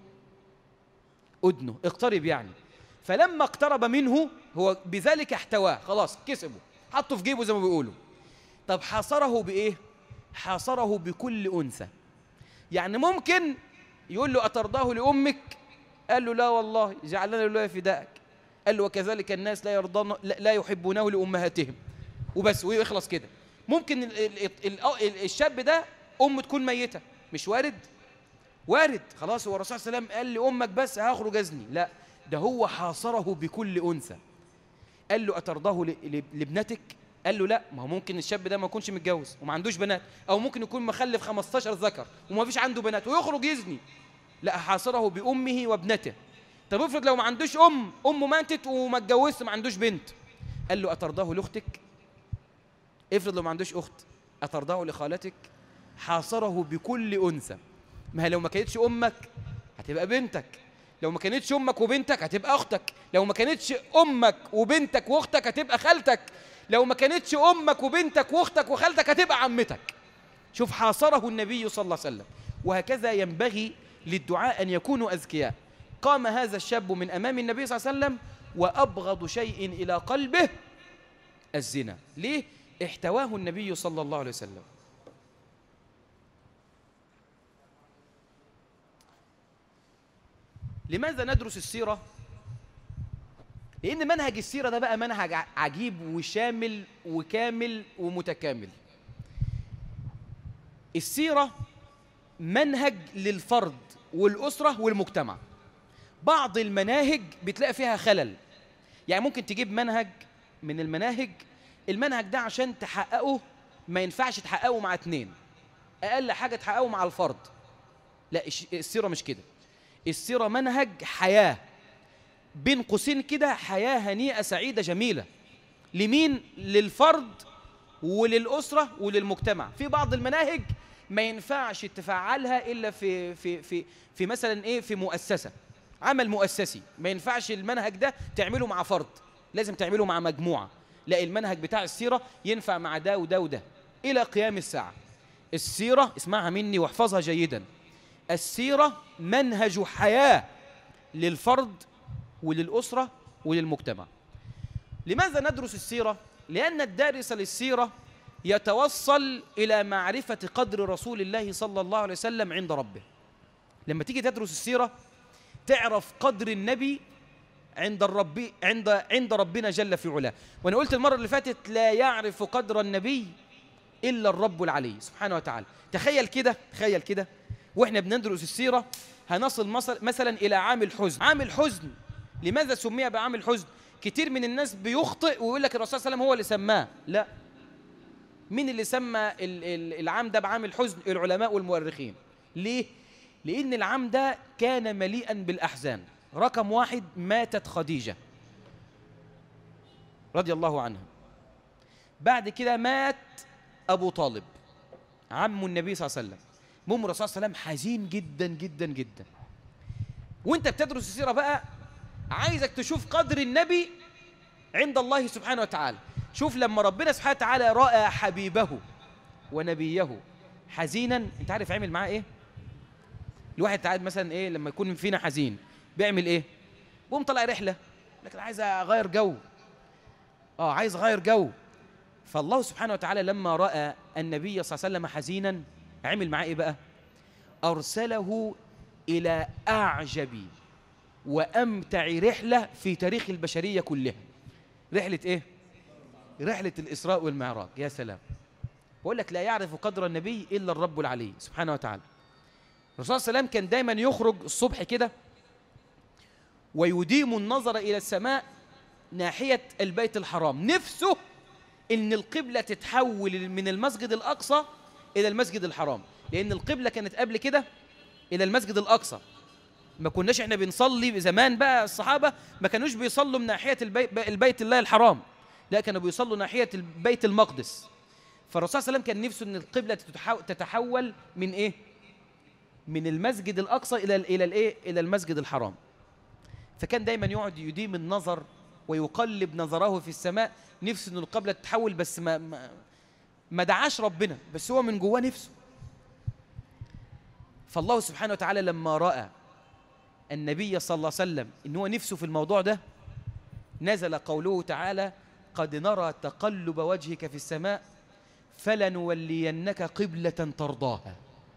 أدنه اقترب يعني. فلما اقترب منه هو بذلك احتواه، خلاص كسبه، حطه في جيبه زي ما بيقولوا. طب حاصره بإيه؟ حاصره بكل أنثى. يعني ممكن يقول له أترضاه لأمك؟ قال له لا والله، جعلنا الله فداءك. قال له وكذلك الناس لا يحبونه لأمهاتهم، وبس ويخلص كده. ممكن الشاب ده أمه تكون ميتة، مش وارد خلاص. هو الرسول صلى الله عليه وسلم قال لأمك بس هخرج أزني؟ لا، ده هو حاصره بكل أنثى. قال له أترضاه لابنتك؟ قال له لا، ما هو ممكن الشاب ده ما يكونش متجوز وما عندوش بنات، أو ممكن يكون مخلف 15 ذكر وما فيش عنده بنات ويخرج يزني. لا، حاصره بأمه وابنته. طب افرض لو ما عندوش أمه ماتت وما اتجوزش ما عندوش بنت، قال له أترضاه لأختك؟ افرض لو ما عندوش أخت، أترضاه لخالتك؟ حاصره بكل أنثى. ما هي لو ما كانتش أمك هتبقى بنتك، لو ما كانتش أمك وبنتك هتبقى أختك، لو ما كانتش أمك وبنتك وأختك هتبقى خالتك، لو ما كانتش أمك وبنتك وأختك وخالتك هتبقى عمتك. شوف، حاصره النبي صلى الله عليه وسلم. وهكذا ينبغي للدعاء أن يكونوا أذكياء. قام هذا الشاب من أمام النبي صلى الله عليه وسلم وأبغض شيء إلى قلبه الزنا. ليه؟ احتواه النبي صلى الله عليه وسلم. لماذا ندرس السيرة؟ لأن منهج السيرة ده بقى منهج عجيب وشامل وكامل ومتكامل. السيرة منهج للفرد والأسرة والمجتمع. بعض المناهج بتلاقي فيها خلل، يعني ممكن تجيب منهج من المناهج، المنهج ده عشان تحققه ما ينفعش تحققه مع اتنين، أقل حاجة تحققه مع الفرد. لا، السيرة مش كده. السيرة منهج حياة، بين قوسين كده، حياة هنيئة سعيدة جميلة. لمين؟ للفرد وللأسرة وللمجتمع. في بعض المناهج ما ينفعش تفعلها إلا في مثلا إيه، في مؤسسة، عمل مؤسسي. ما ينفعش المنهج ده تعمله مع فرد، لازم تعمله مع مجموعة. لا، المنهج بتاع السيرة ينفع مع ده وده وده إلى قيام الساعة. السيرة اسمعها مني واحفظها جيدا، السيرة منهج حياة للفرد وللأسرة وللمجتمع. لماذا ندرس السيرة؟ لأن الدارس للسيرة يتوصل إلى معرفة قدر رسول الله صلى الله عليه وسلم عند ربه. لما تيجي تدرس السيرة تعرف قدر النبي عند ربنا جل في علاه. وأنا قلت المرة اللي فاتت لا يعرف قدر النبي إلا الرب العلي سبحانه وتعالى. تخيل كده وإحنا بندرس السيرة هنصل مثلا إلى عام الحزن. عام الحزن لماذا سمي بعام الحزن؟ كتير من الناس بيخطئ ويقول لك الرسول صلى الله عليه وسلم هو اللي سماه. لا، مين اللي سمى العام ده بعام الحزن؟ العلماء والمؤرخين. ليه؟ لأن العام ده كان مليئا بالأحزان. رقم واحد، ماتت خديجة رضي الله عنها. بعد كده مات أبو طالب عم النبي صلى الله عليه وسلم. المهم الرسول صلى الله عليه وسلم حزين جدا جدا جدا. وانت بتدرس السيرة بقى عايزك تشوف قدر النبي عند الله سبحانه وتعالى. شوف لما ربنا سبحانه وتعالى رأى حبيبه ونبيه حزينا، انت عارف عمل معاه ايه؟ الواحد تعال مثلا ايه لما يكون فينا حزين بيعمل ايه؟ بيقوم طلع رحلة، لكن عايز اغير جو، عايز اغير جو. فالله سبحانه وتعالى لما رأى النبي صلى الله عليه وسلم حزينا عمل معاه ايه بقى؟ أرسله إلى أعجب وأمتع رحلة في تاريخ البشرية كلها. رحلة إيه؟ رحلة الإسراء والمعراج. يا سلام. بقول لك لا يعرف قدر النبي إلا الرب العلي سبحانه وتعالى. الرسول صلى الله عليه وسلم كان دايما يخرج الصبح كده ويديم النظر إلى السماء ناحية البيت الحرام، نفسه إن القبلة تتحول من المسجد الأقصى إلى المسجد الحرام، لأن القبلة كانت قبل كده إلى المسجد الأقصى. ما كناش احنا بنصلي زمان بقى، الصحابة ما كانوش بيصلوا من ناحية البيت الله الحرام، لا كانوا بيصلوا ناحية البيت المقدس. فالرسول صلى الله عليه وسلم كان نفسه ان القبلة تتحول من ايه؟ من المسجد الأقصى إلى المسجد الحرام. فكان دايما يقعد يديم النظر ويقلب نظره في السماء، نفسه ان القبلة تتحول، بس ما دعاش ربنا، بس هو من جواه نفسه. فالله سبحانه وتعالى لما رأى النبي صلى الله عليه وسلم إن هو نفسه في الموضوع ده، نزل قوله تعالى: قد نرى تقلب وجهك في السماء فلنولينك قبلة ترضاها.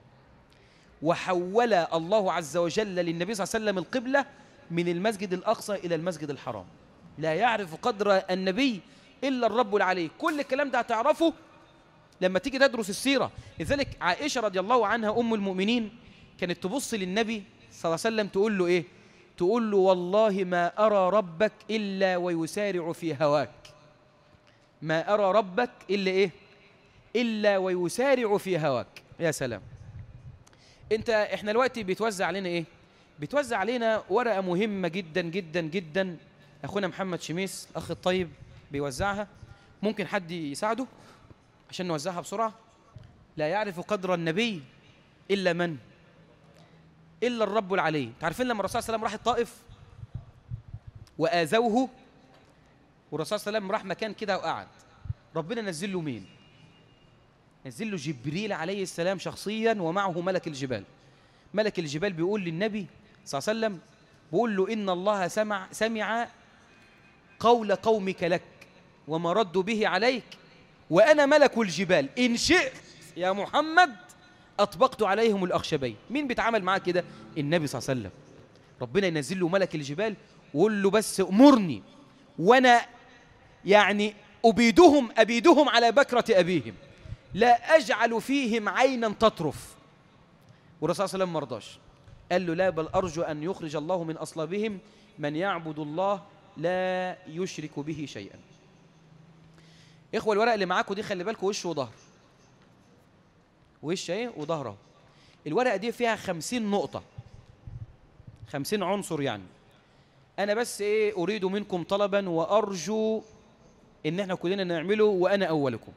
وحول الله عز وجل للنبي صلى الله عليه وسلم القبلة من المسجد الأقصى إلى المسجد الحرام. لا يعرف قدر النبي إلا الرب العلي. كل الكلام ده هتعرفه لما تيجي تدرس السيرة. لذلك عائشة رضي الله عنها أم المؤمنين كانت تبص للنبي صلى الله عليه وسلم تقول له إيه؟ تقول له: والله ما أرى ربك إلا ويسارع في هواك. ما أرى ربك إلا إيه؟ إلا ويسارع في هواك. يا سلام. إحنا دلوقتي بيتوزع علينا إيه؟ بيتوزع علينا ورقة مهمة جدا جدا جدا. أخونا محمد شميس الأخ الطيب بيوزعها، ممكن حد يساعده عشان نوزعها بسرعة؟ لا يعرف قدر النبي إلا من؟ إلا الرب العلي. تعرفين لما الرسول صلى الله عليه وسلم راح الطائف وآذوه، والرسول صلى الله عليه وسلم راح مكان كده وقعد، ربنا نزل له مين؟ نزل له جبريل عليه السلام شخصيا ومعه ملك الجبال. ملك الجبال بيقول للنبي صلى الله عليه وسلم، بيقول له: إن الله سمع قول قومك لك وما ردوا به عليك، وأنا ملك الجبال، إن شئت يا محمد أطبقت عليهم الأخشبين. مين بيتعامل معاه كده؟ النبي صلى الله عليه وسلم. ربنا ينزل له ملك الجبال ويقول له: بس أمرني وأنا يعني أبيدهم على بكرة أبيهم، لا أجعل فيهم عينا تطرف. والرسول صلى الله عليه وسلم مرضاش، قال له: لا، بل أرجو أن يخرج الله من أصلابهم من يعبد الله لا يشرك به شيئا. إخوة الورقة اللي معاكم دي خلي بالكم وش وظهر، وش ايه وظهره. الورقة دي فيها 50 نقطة، 50 عنصر يعني. أنا بس إيه أريد منكم طلبا وأرجو إن إحنا كلنا نعمله وأنا أولكم.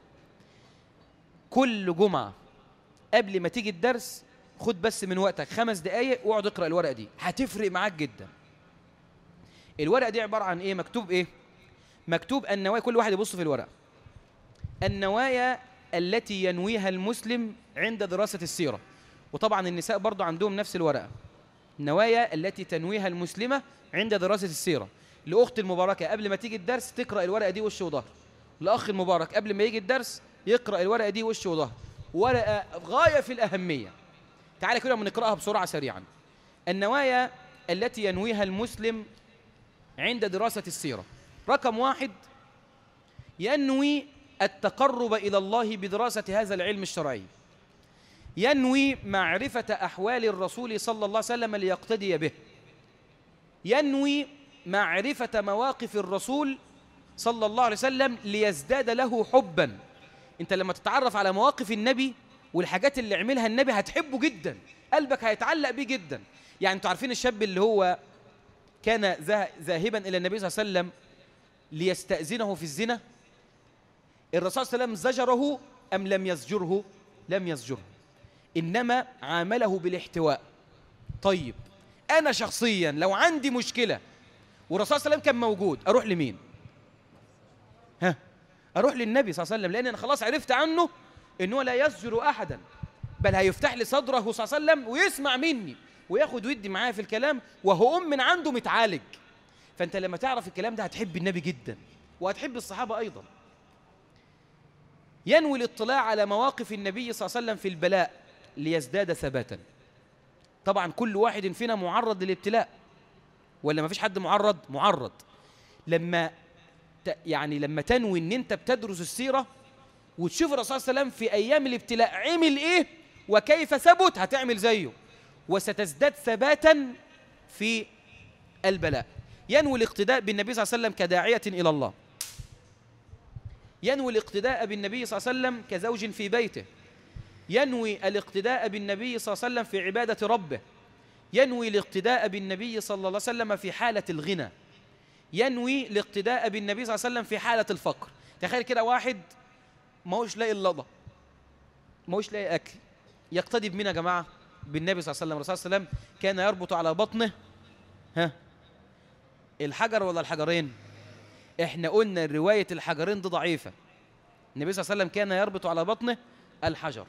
كل جمعة قبل ما تيجي الدرس خد بس من وقتك 5 دقايق واقعد اقرأ الورقة دي، هتفرق معاك جدا. الورقة دي عبارة عن إيه؟ مكتوب إيه؟ مكتوب النوايا، كل واحد يبص في الورقة. النوايا التي ينويها المسلم عند دراسة السيرة، وطبعا النساء برضو عندهم نفس الورقة. النوايا التي تنويها المسلمة عند دراسة السيرة. لأخت المباركة قبل ما تيجي الدرس تقرأ الورقة دي وش وظهر، لأخ المبارك قبل ما يجي الدرس يقرأ الورقة دي وش وظهر. ورقة غاية في الأهمية. تعالى كده بنقرأها بسرعة سريعا. النوايا التي ينويها المسلم عند دراسة السيرة. رقم 1، ينوي التقرب إلى الله بدراسة هذا العلم الشرعي. ينوي معرفة أحوال الرسول صلى الله عليه وسلم ليقتدي به. ينوي معرفة مواقف الرسول صلى الله عليه وسلم ليزداد له حبا. انت لما تتعرف على مواقف النبي والحاجات اللي عملها النبي هتحبه جدا، قلبك هيتعلق بيه جدا. يعني انتوا عارفين الشاب اللي هو كان ذاهبا إلى النبي صلى الله عليه وسلم ليستأذنه في الزنا، الرسول صلى الله عليه وسلم زجره أم لم يزجره؟ لم يزجره، إنما عامله بالاحتواء. طيب أنا شخصيا لو عندي مشكلة والرسول صلى الله عليه وسلم كان موجود أروح لمين؟ أروح للنبي صلى الله عليه وسلم، لأن أنا خلاص عرفت عنه إنه لا يزجر أحدا، بل هيفتح لي صدره صلى الله عليه وسلم ويسمع مني وياخد ويدي معايا في الكلام، وهو من عنده متعالج. فأنت لما تعرف الكلام ده هتحب النبي جدا وهتحب الصحابة أيضا. ينوي الاطلاع على مواقف النبي صلى الله عليه وسلم في البلاء ليزداد ثباتا. طبعا كل واحد فينا معرض للابتلاء، ولا ما فيش حد معرض؟ معرض. لما تنوي ان انت بتدرس السيرة وتشوف الرسول صلى الله عليه وسلم في ايام الابتلاء عمل ايه وكيف ثبت، هتعمل زيه وستزداد ثباتا في البلاء. ينوي الاقتداء بالنبي صلى الله عليه وسلم كداعية إلى الله. ينوي الاقتداء بالنبي صلى الله عليه وسلم كزوج في بيته. ينوي الاقتداء بالنبي صلى الله عليه وسلم في عبادة ربه. ينوي الاقتداء بالنبي صلى الله عليه وسلم في حالة الغنى. ينوي الاقتداء بالنبي صلى الله عليه وسلم في حالة الفقر. تخيل كده واحد ما هوش لاقي اللضى، ما هوش لاقي أكل، يقتدي بمين يا جماعة؟ بالنبي صلى الله عليه وسلم. الرسول صلى الله عليه وسلم كان يربط على بطنه الحجر ولا الحجرين؟ احنا قلنا رواية الحجرين دي ضعيفة. النبي صلى الله عليه وسلم كان يربط على بطنه الحجر.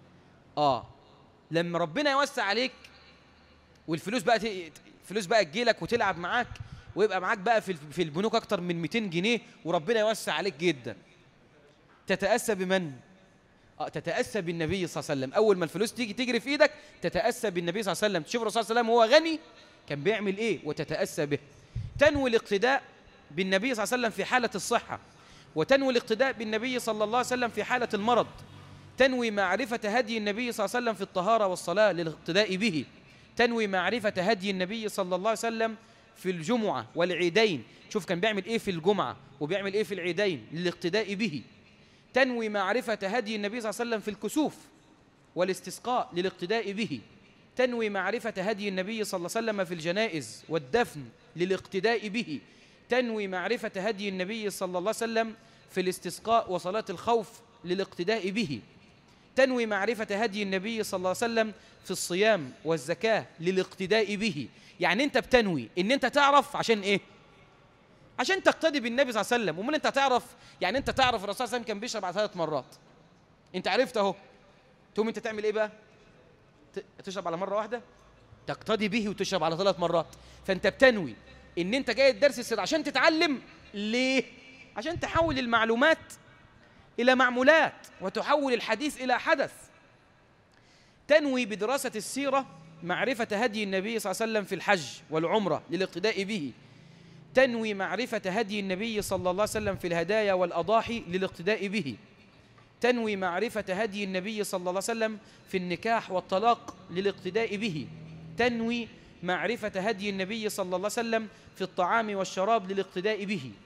لما ربنا يوسع عليك والفلوس بقى فلوس بقى تجيلك وتلعب معاك ويبقى معاك بقى في البنوك اكتر من 200 جنيه وربنا يوسع عليك جدا، تتأسى بمن؟ تتأسى بالنبي صلى الله عليه وسلم. اول ما الفلوس تيجي تجري في ايدك تتأسى بالنبي صلى الله عليه وسلم، تشوف الرسول صلى الله عليه وسلم وهو غني كان بيعمل ايه وتتأسى به. تنوي الاقتداء بالنبي صلى الله عليه وسلم في حالة الصحة، وتنوي الاقتداء بالنبي صلى الله عليه وسلم في حالة المرض. تنوي معرفة هدي النبي صلى الله عليه وسلم في الطهارة والصلاة للاقتداء به. تنوي معرفة هدي النبي صلى الله عليه وسلم في الجمعة والعيدين، شوف كان بيعمل ايه في الجمعة وبيعمل ايه في العيدين للاقتداء به. تنوي معرفة هدي النبي صلى الله عليه وسلم في الكسوف والاستسقاء للاقتداء به. تنوي معرفة هدي النبي صلى الله عليه وسلم في الجنائز والدفن للاقتداء به. تنوي معرفة هدي النبي صلى الله عليه وسلم في الاستسقاء وصلاة الخوف للاقتداء به. تنوي معرفة هدي النبي صلى الله عليه وسلم في الصيام والزكاة للاقتداء به. يعني انت بتنوي ان انت تعرف عشان ايه؟ عشان تقتدي بالنبي صلى الله عليه وسلم. ومن انت تعرف يعني انت تعرف الرسول صلى الله عليه وسلم كان بيشرب على 3 مرات، انت عرفت اهو، تقوم انت تعمل ايه بقى؟ تشرب على مرة واحدة؟ تقتدي به وتشرب على 3 مرات. فانت بتنوي ان انت جاي الدرس السر عشان تتعلم. ليه؟ عشان تحول المعلومات الى معمولات وتحول الحديث الى حدث. تنوي بدراسة السيرة معرفة هدي النبي صلى الله عليه وسلم في الحج والعمرة للاقتداء به. تنوي معرفة هدي النبي صلى الله عليه وسلم في الهدايا والأضاحي للاقتداء به. تنوي معرفة هدي النبي صلى الله عليه وسلم في النكاح والطلاق للاقتداء به. تنوي معرفة هدي النبي صلى الله عليه وسلم في الطعام والشراب للاقتداء به.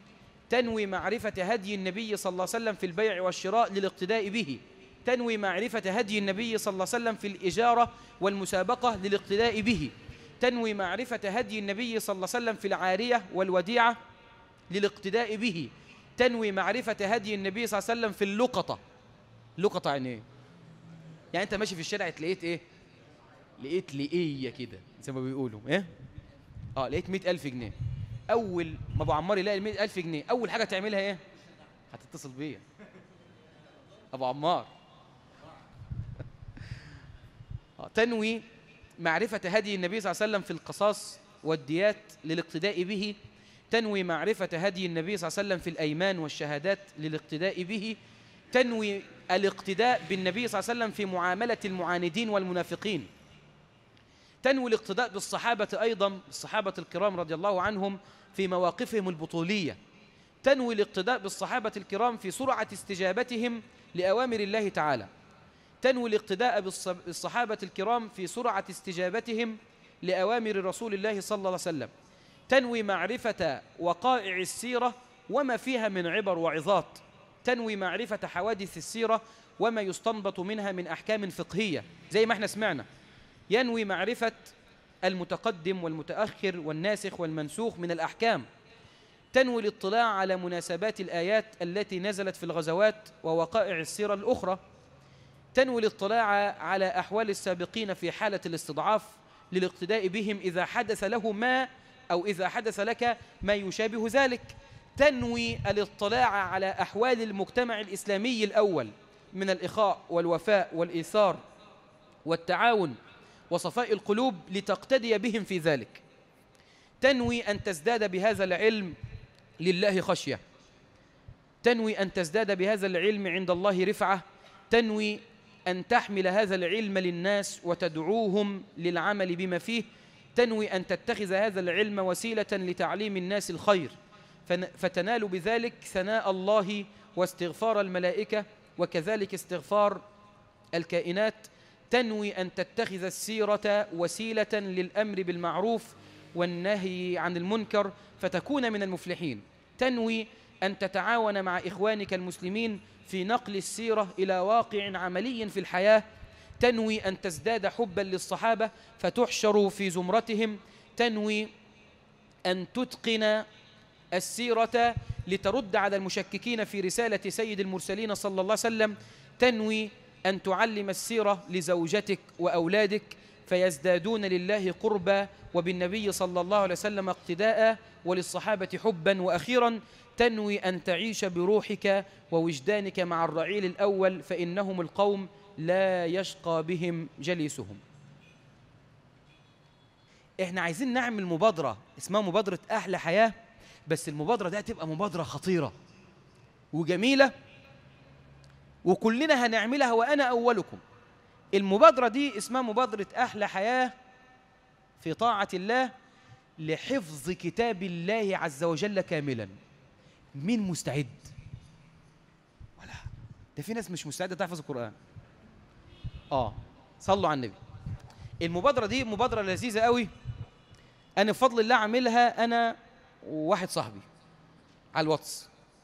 تنوي معرفة هدي النبي صلى الله عليه وسلم في البيع والشراء للاقتداء به. تنوي معرفة هدي النبي صلى الله عليه وسلم في الإجارة والمسابقة للاقتداء به. تنوي معرفة هدي النبي صلى الله عليه وسلم في العارية والوديعة للاقتداء به. تنوي معرفة هدي النبي صلى الله عليه وسلم في اللقطة. لقطة يعني ايه؟ يعني انت ماشي في الشارع لقيت ايه؟ لقيت لقية كده زي ما بيقولوا ايه؟ لقيت 100,000 جنيه. اول ما ابو عمار يلاقي 100,000 جنيه اول حاجة تعملها ايه؟ هتتصل بيا ابو عمار. تنوي معرفة هدي النبي صلى الله عليه وسلم في القصاص والديات للاقتداء به. تنوي معرفة هدي النبي صلى الله عليه وسلم في الأيمان والشهادات للاقتداء به. تنوي الاقتداء بالنبي صلى الله عليه وسلم في معاملة المعاندين والمنافقين. تنوي الاقتداء بالصحابة أيضا، الصحابة الكرام رضي الله عنهم في مواقفهم البطولية. تنوي الاقتداء بالصحابة الكرام في سرعة استجابتهم لأوامر الله تعالى. تنوي الاقتداء بالصحابة الكرام في سرعة استجابتهم لأوامر رسول الله صلى الله عليه وسلم. تنوي معرفة وقائع السيرة وما فيها من عبر وعظات. تنوي معرفة حوادث السيرة وما يستنبط منها من أحكام فقهية زي ما احنا سمعنا. ينوي معرفة المتقدم والمتأخر والناسخ والمنسوخ من الأحكام. تنوي الاطلاع على مناسبات الآيات التي نزلت في الغزوات ووقائع السيرة الأخرى. تنوي الاطلاع على أحوال السابقين في حالة الاستضعاف للاقتداء بهم إذا حدث له ما أو إذا حدث لك ما يشابه ذلك. تنوي الاطلاع على أحوال المجتمع الإسلامي الأول من الإخاء والوفاء والإيثار والتعاون وصفاء القلوب لتقتدي بهم في ذلك. تنوي أن تزداد بهذا العلم لله خشية. تنوي أن تزداد بهذا العلم عند الله رفعة. تنوي أن تحمل هذا العلم للناس وتدعوهم للعمل بما فيه. تنوي أن تتخذ هذا العلم وسيلة لتعليم الناس الخير فتنال بذلك ثناء الله واستغفار الملائكة وكذلك استغفار الكائنات. تنوي أن تتخذ السيرة وسيلة للأمر بالمعروف والنهي عن المنكر فتكون من المفلحين. تنوي أن تتعاون مع إخوانك المسلمين في نقل السيرة إلى واقع عملي في الحياة. تنوي أن تزداد حبا للصحابة فتحشر في زمرتهم. تنوي أن تتقن السيرة لترد على المشككين في رسالة سيد المرسلين صلى الله عليه وسلم. تنوي أن تعلم السيرة لزوجتك وأولادك فيزدادون لله قربا وبالنبي صلى الله عليه وسلم اقتداء وللصحابة حبا. وأخيرا تنوي أن تعيش بروحك ووجدانك مع الرعيل الأول فإنهم القوم لا يشقى بهم جليسهم. احنا عايزين نعمل مبادرة اسمها مبادرة أحلى حياة، بس المبادرة دي هتبقى مبادرة خطيرة وجميلة وكلنا هنعملها وأنا أولكم. المبادرة دي اسمها مبادرة أحلى حياة في طاعة الله لحفظ كتاب الله عز وجل كاملا. مين مستعد؟ ولا ده في ناس مش مستعدة تحفظ القرآن. صلوا على النبي. المبادرة دي مبادرة لذيذة قوي. أنا بفضل الله عاملها أنا وواحد صاحبي على الواتس.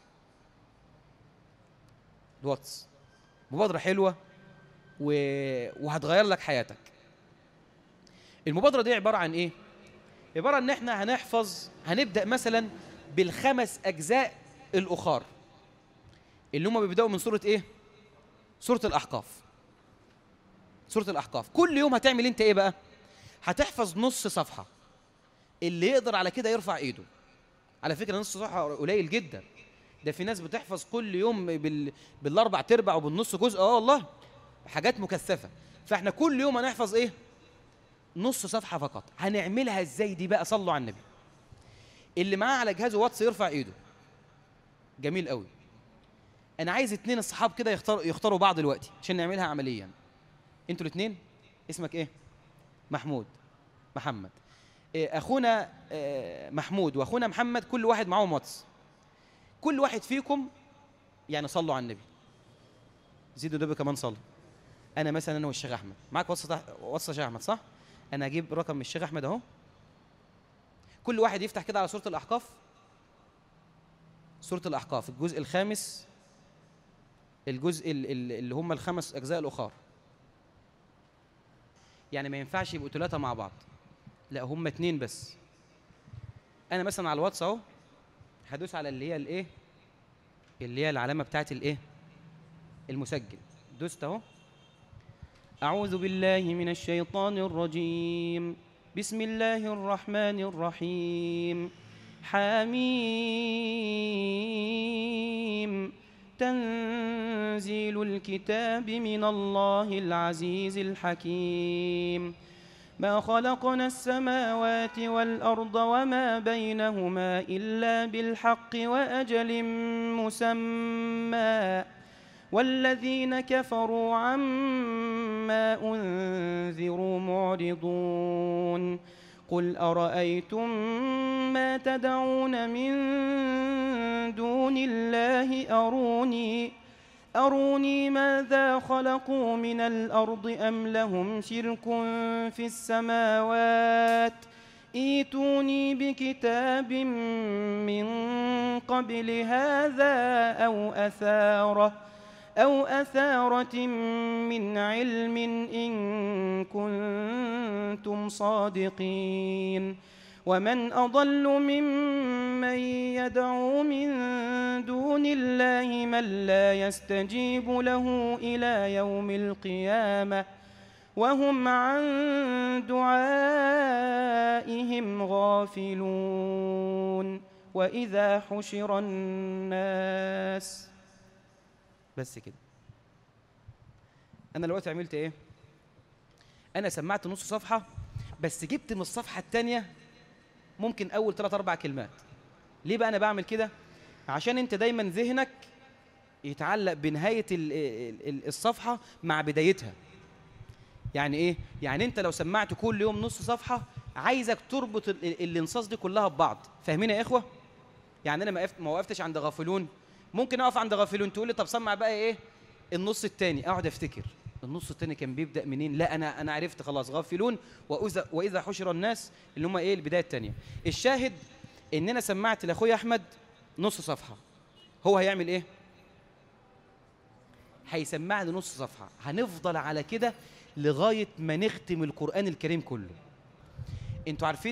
مبادرة حلوة وهتغير لك حياتك. المبادرة دي عبارة عن إيه؟ عبارة إن إحنا هنبدأ مثلا بالخمس أجزاء الأخر اللي هم بيبدأوا من سورة إيه؟ سورة الأحقاف. سورة الأحقاف. كل يوم هتعمل أنت إيه بقى؟ هتحفظ نص صفحة. اللي يقدر على كده يرفع إيده. على فكرة نص صفحة قليل جدا. ده في ناس بتحفظ كل يوم بالاربع تربع وبالنص جزء. والله حاجات مكثفة. فاحنا كل يوم هنحفظ ايه؟ نص صفحة فقط. هنعملها ازاي دي بقى؟ صلوا على النبي. اللي معاه على جهازه واتس يرفع ايده. جميل قوي. انا عايز 2 الصحاب كده يختاروا بعض دلوقتي عشان نعملها عمليا. انتوا الاثنين اسمك ايه؟ محمد. اخونا محمود واخونا محمد كل واحد معاهم واتس. كل واحد فيكم يعني صلوا على النبي. زيدوا دبي كمان صلوا. انا مثلا انا والشيخ احمد معاك واتس يا شيخ احمد صح؟ انا هجيب رقم من الشيخ احمد اهو. كل واحد يفتح كده على سورة الاحقاف سورة الأحقاف الجزء الخامس، الجزء اللي هم الخمس أجزاء الأخر. يعني ما ينفعش يبقوا 3 مع بعض، لا هم 2 بس. أنا مثلا على الواتس أهو هدوس على اللي هي الإيه، اللي هي العلامة بتاعت الإيه، المسجل. دوست أهو. أعوذ بالله من الشيطان الرجيم. بسم الله الرحمن الرحيم. حميم. تنزيل الكتاب من الله العزيز الحكيم. ما خلقنا السماوات والأرض وما بينهما إلا بالحق وأجل مسمى، والذين كفروا عما أنذروا معرضون. قل أرأيتم ما تدعون من دون الله أروني ماذا خلقوا من الأرض أم لهم شرك في السماوات ائتوني بكتاب من قبل هذا أو أثارة من علم إن كنتم صادقين. ومن أضل ممن يدعو من دون الله من لا يستجيب له إلى يوم القيامة وهم عن دعائهم غافلون. وإذا حشر الناس. بس كده. أنا دلوقتي عملت إيه؟ أنا سمعت نص صفحة بس جبت من الصفحة التانية ممكن أول 3-4 كلمات. ليه بقى أنا بعمل كده؟ عشان أنت دايما ذهنك يتعلق بنهاية الصفحة مع بدايتها. يعني إيه؟ يعني أنت لو سمعت كل يوم نص صفحة عايزك تربط الانصاص دي كلها ببعض. فاهمين يا إخوة؟ يعني أنا ما وقفتش عند غافلون، ممكن أقف عند غافلون تقول لي طب سمع بقى إيه النص التاني، أقعد أفتكر النص التاني كان بيبدأ منين. لا أنا عرفت خلاص، غافلون وإذا حشر الناس اللي هم إيه البداية التانية. الشاهد إن أنا سمعت لأخويا أحمد نص صفحة، هو هيعمل إيه؟ هيسمعني نص صفحة. هنفضل على كده لغاية ما نختم القرآن الكريم كله. أنتوا عارفين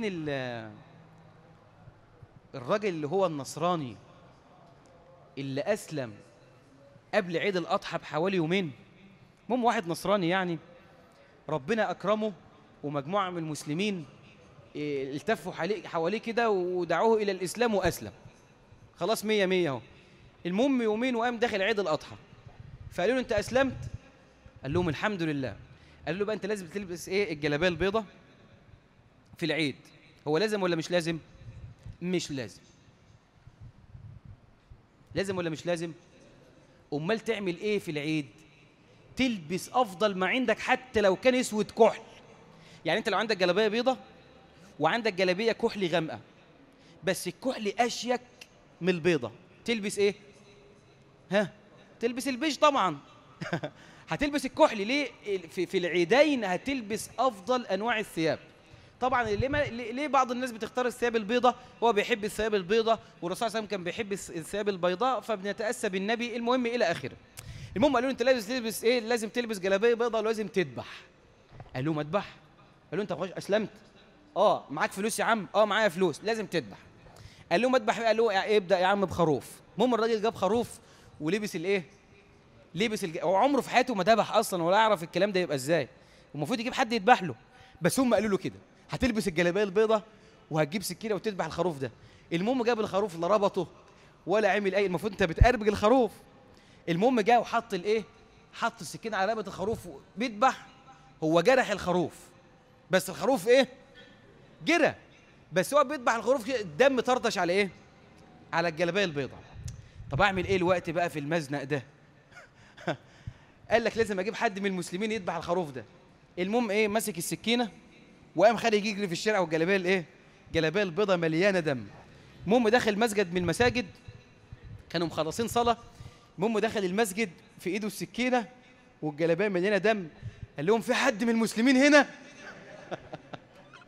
الراجل اللي هو النصراني اللي أسلم قبل عيد الأضحى بحوالي يومين؟ المهم واحد نصراني يعني ربنا أكرمه ومجموعة من المسلمين التفوا حواليه كده ودعوه إلى الإسلام وأسلم. خلاص 100 اهو. المهم يومين وقام داخل عيد الأضحى، فقالوا له أنت أسلمت؟ قال لهم الحمد لله. قالوا له بقى أنت لازم تلبس إيه الجلابية البيضة في العيد. هو لازم ولا مش لازم؟ مش لازم. لازم ولا مش لازم؟ أمال تعمل إيه في العيد؟ تلبس أفضل ما عندك حتى لو كان اسود كحل. يعني أنت لو عندك جلابية بيضة وعندك جلابية كحل غامقة بس الكحل أشيك من البيضة، تلبس إيه؟ تلبس البيج طبعا. هتلبس الكحل ليه؟ في العيدين هتلبس أفضل أنواع الثياب. طبعا ليه بعض الناس بتختار الثياب البيضة؟ هو بيحب الثياب البيضة والرسول صلى الله عليه وسلم كان بيحب الثياب البيضاء فبنتأسى بالنبي. المهم إلى آخره. المهم قالوا له أنت لازم تلبس إيه؟ لازم تلبس جلابية بيضة ولازم تذبح. قال لهم أذبح؟ قال له أنت أسلمت؟ معاك فلوس يا عم؟ معايا فلوس. لازم تذبح. قال لهم اذبح. قال له ابدأ يا عم بخروف. المهم الراجل جاب خروف ولبس الإيه؟ هو عمره في حياته ما ذبح أصلا ولا يعرف الكلام ده يبقى إزاي. المفروض يجيب حد يذبح له، بس هم قالوا له كده هتلبس الجلابيه البيضة وهتجيب سكينه وتذبح الخروف ده. المهم جاب الخروف لا ربطه ولا عمل اي، المفروض انت بتقربج الخروف. المهم جه وحط الايه، حط السكينه على رقبه الخروف بيذبح. هو جرح الخروف بس الخروف ايه؟ جرى. بس هو بيذبح الخروف الدم طرطش على ايه؟ على الجلابيه البيضاء. طب اعمل ايه الوقت بقى في المزنق ده؟ قال لك لازم اجيب حد من المسلمين يذبح الخروف ده. المهم ايه، مسك السكينه وقام خارج يجري في الشارع والجلابيه الايه؟ الجلابيه البيضاء مليانه دم. المهم دخل مسجد من المساجد، كانوا مخلصين صلاه. المهم دخل المسجد في ايده السكينه والجلابيه مليانه دم. قال لهم في حد من المسلمين هنا؟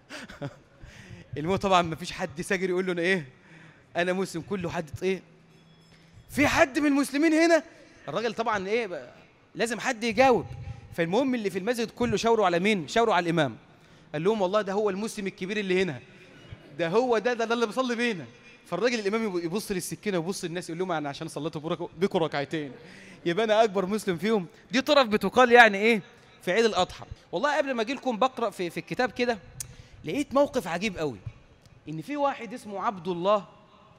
المهم طبعا ما فيش حد ساجر يقول له انا ايه؟ انا مسلم. كله حد ايه؟ في حد من المسلمين هنا؟ الراجل طبعا ايه لازم حد يجاوب. فالمهم اللي في المسجد كله شاوروا على مين؟ شاوروا على الامام. قال لهم والله ده هو المسلم الكبير اللي هنا، ده هو ده اللي بيصلي بينا. فالراجل الامام يبص للسكينه ويبص للناس يقول لهم انا عشان صليت بكم ركعتين يبقى انا اكبر مسلم فيهم. دي طرف بتقال يعني ايه في عيد الاضحى. والله قبل ما اجي لكم بقرا في الكتاب كده لقيت موقف عجيب قوي، ان في واحد اسمه عبد الله.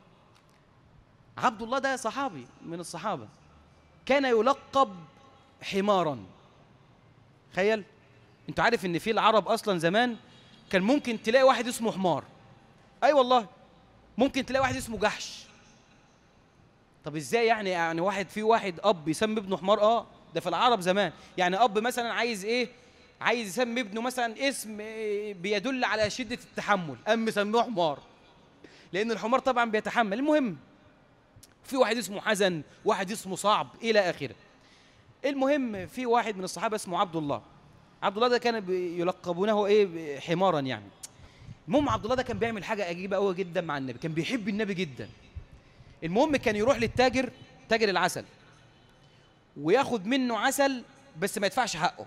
عبد الله ده صحابي من الصحابه، كان يلقب حمارا. تخيل انت عارف ان في العرب اصلا زمان كان ممكن تلاقي واحد اسمه حمار. اي والله ممكن تلاقي واحد اسمه جحش. طب ازاي يعني واحد اب يسمي ابنه حمار؟ ده في العرب زمان. يعني اب مثلا عايز ايه؟ عايز يسمي ابنه مثلا اسم بيدل على شده التحمل، مسميه حمار لان الحمار طبعا بيتحمل. المهم في واحد اسمه حزن، واحد اسمه صعب الى اخره. المهم في واحد من الصحابه اسمه عبد الله. عبد الله ده كان يلقبونه ايه؟ حمارا يعني. المهم عبد الله ده كان بيعمل حاجه عجيبه قوي جدا مع النبي، كان بيحب النبي جدا. المهم كان يروح للتاجر، تاجر العسل، وياخد منه عسل بس ما يدفعش حقه،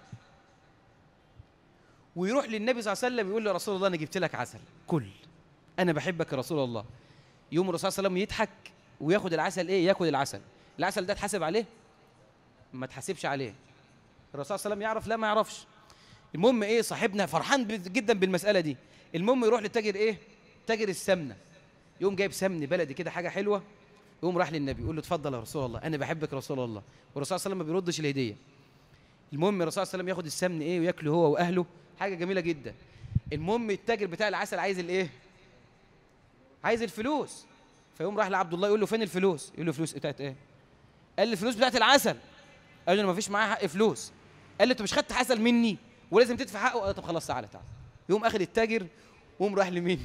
ويروح للنبي صلى الله عليه وسلم يقول له رسول الله انا جبت لك عسل كل، انا بحبك يا رسول الله. يوم الرسول صلى الله عليه وسلم يضحك وياخد العسل ايه؟ ياكل العسل. العسل ده اتحاسب عليه؟ ما اتحاسبش عليه. الرسول صلى الله عليه وسلم يعرف؟ لا ما يعرفش. المهم ايه؟ صاحبنا فرحان جدا بالمساله دي. المهم يروح للتاجر ايه؟ تاجر السمنه، يقوم جايب سمن بلدي كده حاجه حلوه، يقوم راح للنبي يقول له اتفضل يا رسول الله انا بحبك يا رسول الله. والرسول صلى الله عليه وسلم ما بيردش الهديه. المهم الرسول صلى الله عليه وسلم ياخد السمن ايه وياكله هو واهله، حاجه جميله جدا. المهم التاجر بتاع العسل عايز الايه؟ عايز الفلوس. فيقوم راح لعبد الله يقول له فين الفلوس؟ يقول له فلوس بتاعت ايه؟ قال له الفلوس بتاعت العسل. قال له انا ما فيش معايا حق فلوس. قال له انت مش خدت عسل مني ولازم تدفع حقه؟ قال طب خلاص تعالى. يقوم اخد التاجر ويقوم راح لمين؟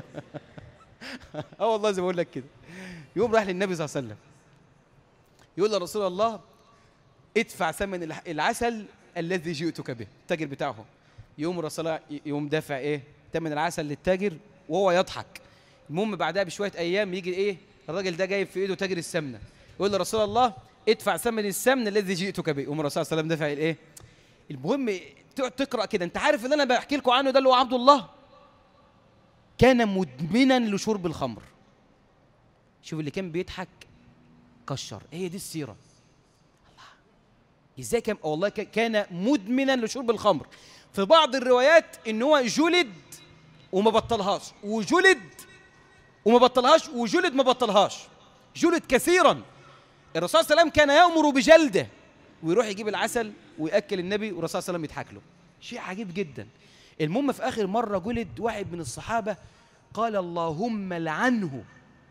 والله زي ما بقول لك كده. يقوم راح للنبي صلى الله عليه وسلم يقول له رسول الله ادفع ثمن العسل الذي جئتك به. التاجر بتاعهم يقوم الرسول يقوم دافع ايه؟ ثمن العسل للتاجر وهو يضحك. المهم بعدها بشويه ايام يجي ايه؟ الراجل ده جايب في ايده تاجر السمنه، يقول له رسول الله ادفع ثمن السمن الذي جئتك به. يقوم الرسول صلى الله عليه وسلم دافع الايه؟ المهم تقعد تقرا كده. انت عارف اللي انا بحكي لكم عنه ده اللي هو عبد الله كان مدمنا لشرب الخمر. شوف اللي كان بيضحك كشر. هي دي السيره. الله ازاي كان؟ والله كان مدمنا لشرب الخمر. في بعض الروايات ان هو جلد وما بطلهاش، وجلد وما بطلهاش، وجلد ما بطلهاش، جلد كثيرا. الرسول صلى الله عليه وسلم كان يأمر بجلده ويروح يجيب العسل ويأكل النبي والرسول صلى الله عليه وسلم يضحك له. شيء عجيب جدا. المهم في آخر مرة جلد واحد من الصحابة قال اللهم لعنه،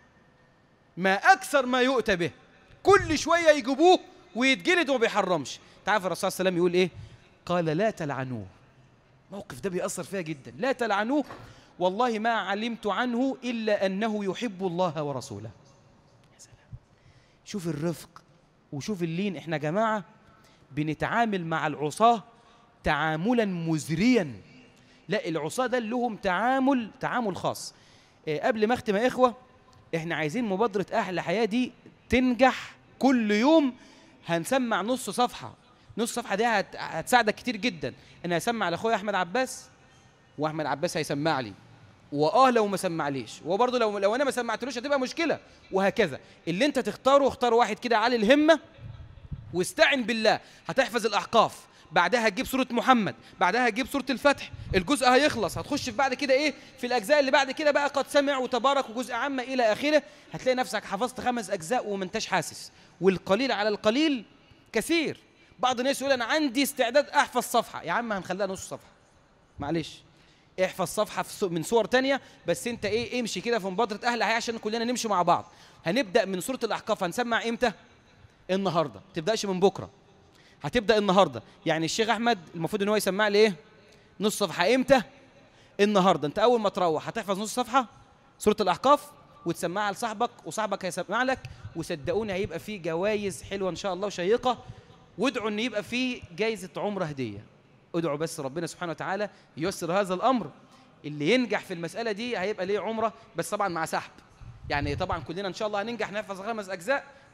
ما أكثر ما يؤتى به، كل شوية يجيبوه ويتجلد وما بيحرمش. تعرف الرسول صلى الله عليه وسلم يقول إيه؟ قال لا تلعنوه. الموقف ده بيأثر فيها جدا. لا تلعنوه والله ما علمت عنه إلا أنه يحب الله ورسوله. يا سلام. شوف الرفق وشوف اللين. إحنا جماعة بنتعامل مع العصاة تعاملا مزريا. لا العصاة ده لهم تعامل خاص. قبل ما اختم يا إخوة، إحنا عايزين مبادرة أحلى حياة دي تنجح. كل يوم هنسمع نص صفحة. نص صفحة دي هتساعدك كتير جدا. أنا هسمع لأخويا أحمد عباس، وأحمد عباس هيسمع لي، لو ما سمعليش، وبرضه لو أنا ما سمعتلوش هتبقى مشكلة، وهكذا. اللي أنت تختاره اختار واحد كده عالي الهمة واستعن بالله. هتحفظ الأحقاف، بعدها هتجيب سورة محمد، بعدها هتجيب سورة الفتح، الجزء هيخلص. هتخش في بعد كده ايه؟ في الأجزاء اللي بعد كده بقى قد سمع وتبارك وجزء عامة إلى آخره. هتلاقي نفسك حفظت 5 أجزاء وما انتش حاسس. والقليل على القليل كثير. بعض الناس يقول أنا عندي استعداد أحفظ صفحة. يا عم هنخليها نص صفحة، معلش احفظ صفحة من صور تانية، بس انت ايه؟ امشي كده في مبادرة أهل الحياة عشان كلنا نمشي مع بعض. هنبدأ من سورة الأحقاف. هنسمع امتى؟ النهارده. ما تبداش من بكره، هتبدا النهارده. يعني الشيخ احمد المفروض ان هو يسمع لي ايه؟ نص صفحه. امتى؟ النهارده. انت اول ما تروح هتحفظ نص صفحه سوره الاحقاف وتسمعها لصاحبك، وصاحبك هيسمع لك. وصدقوني هيبقى فيه جوائز حلوه ان شاء الله وشيقه. وادعوا ان يبقى فيه جايزه عمره هديه. ادعوا بس ربنا سبحانه وتعالى ييسر هذا الامر. اللي ينجح في المساله دي هيبقى ليه عمره، بس طبعا مع سحب. يعني طبعا كلنا ان شاء الله هننجح نحفظ 5 أجزاء،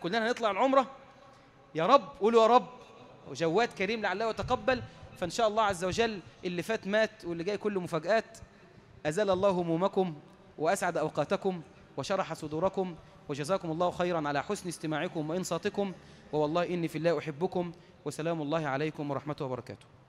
كلنا هنطلع العمرة يا رب، قولوا يا رب، وجواد كريم لعله يتقبل. فإن شاء الله عز وجل اللي فات مات واللي جاي كله مفاجآت. أزال الله همومكم وأسعد أوقاتكم وشرح صدوركم، وجزاكم الله خيرا على حسن استماعكم وإنصاتكم، ووالله إني في الله أحبكم، وسلام الله عليكم ورحمته وبركاته.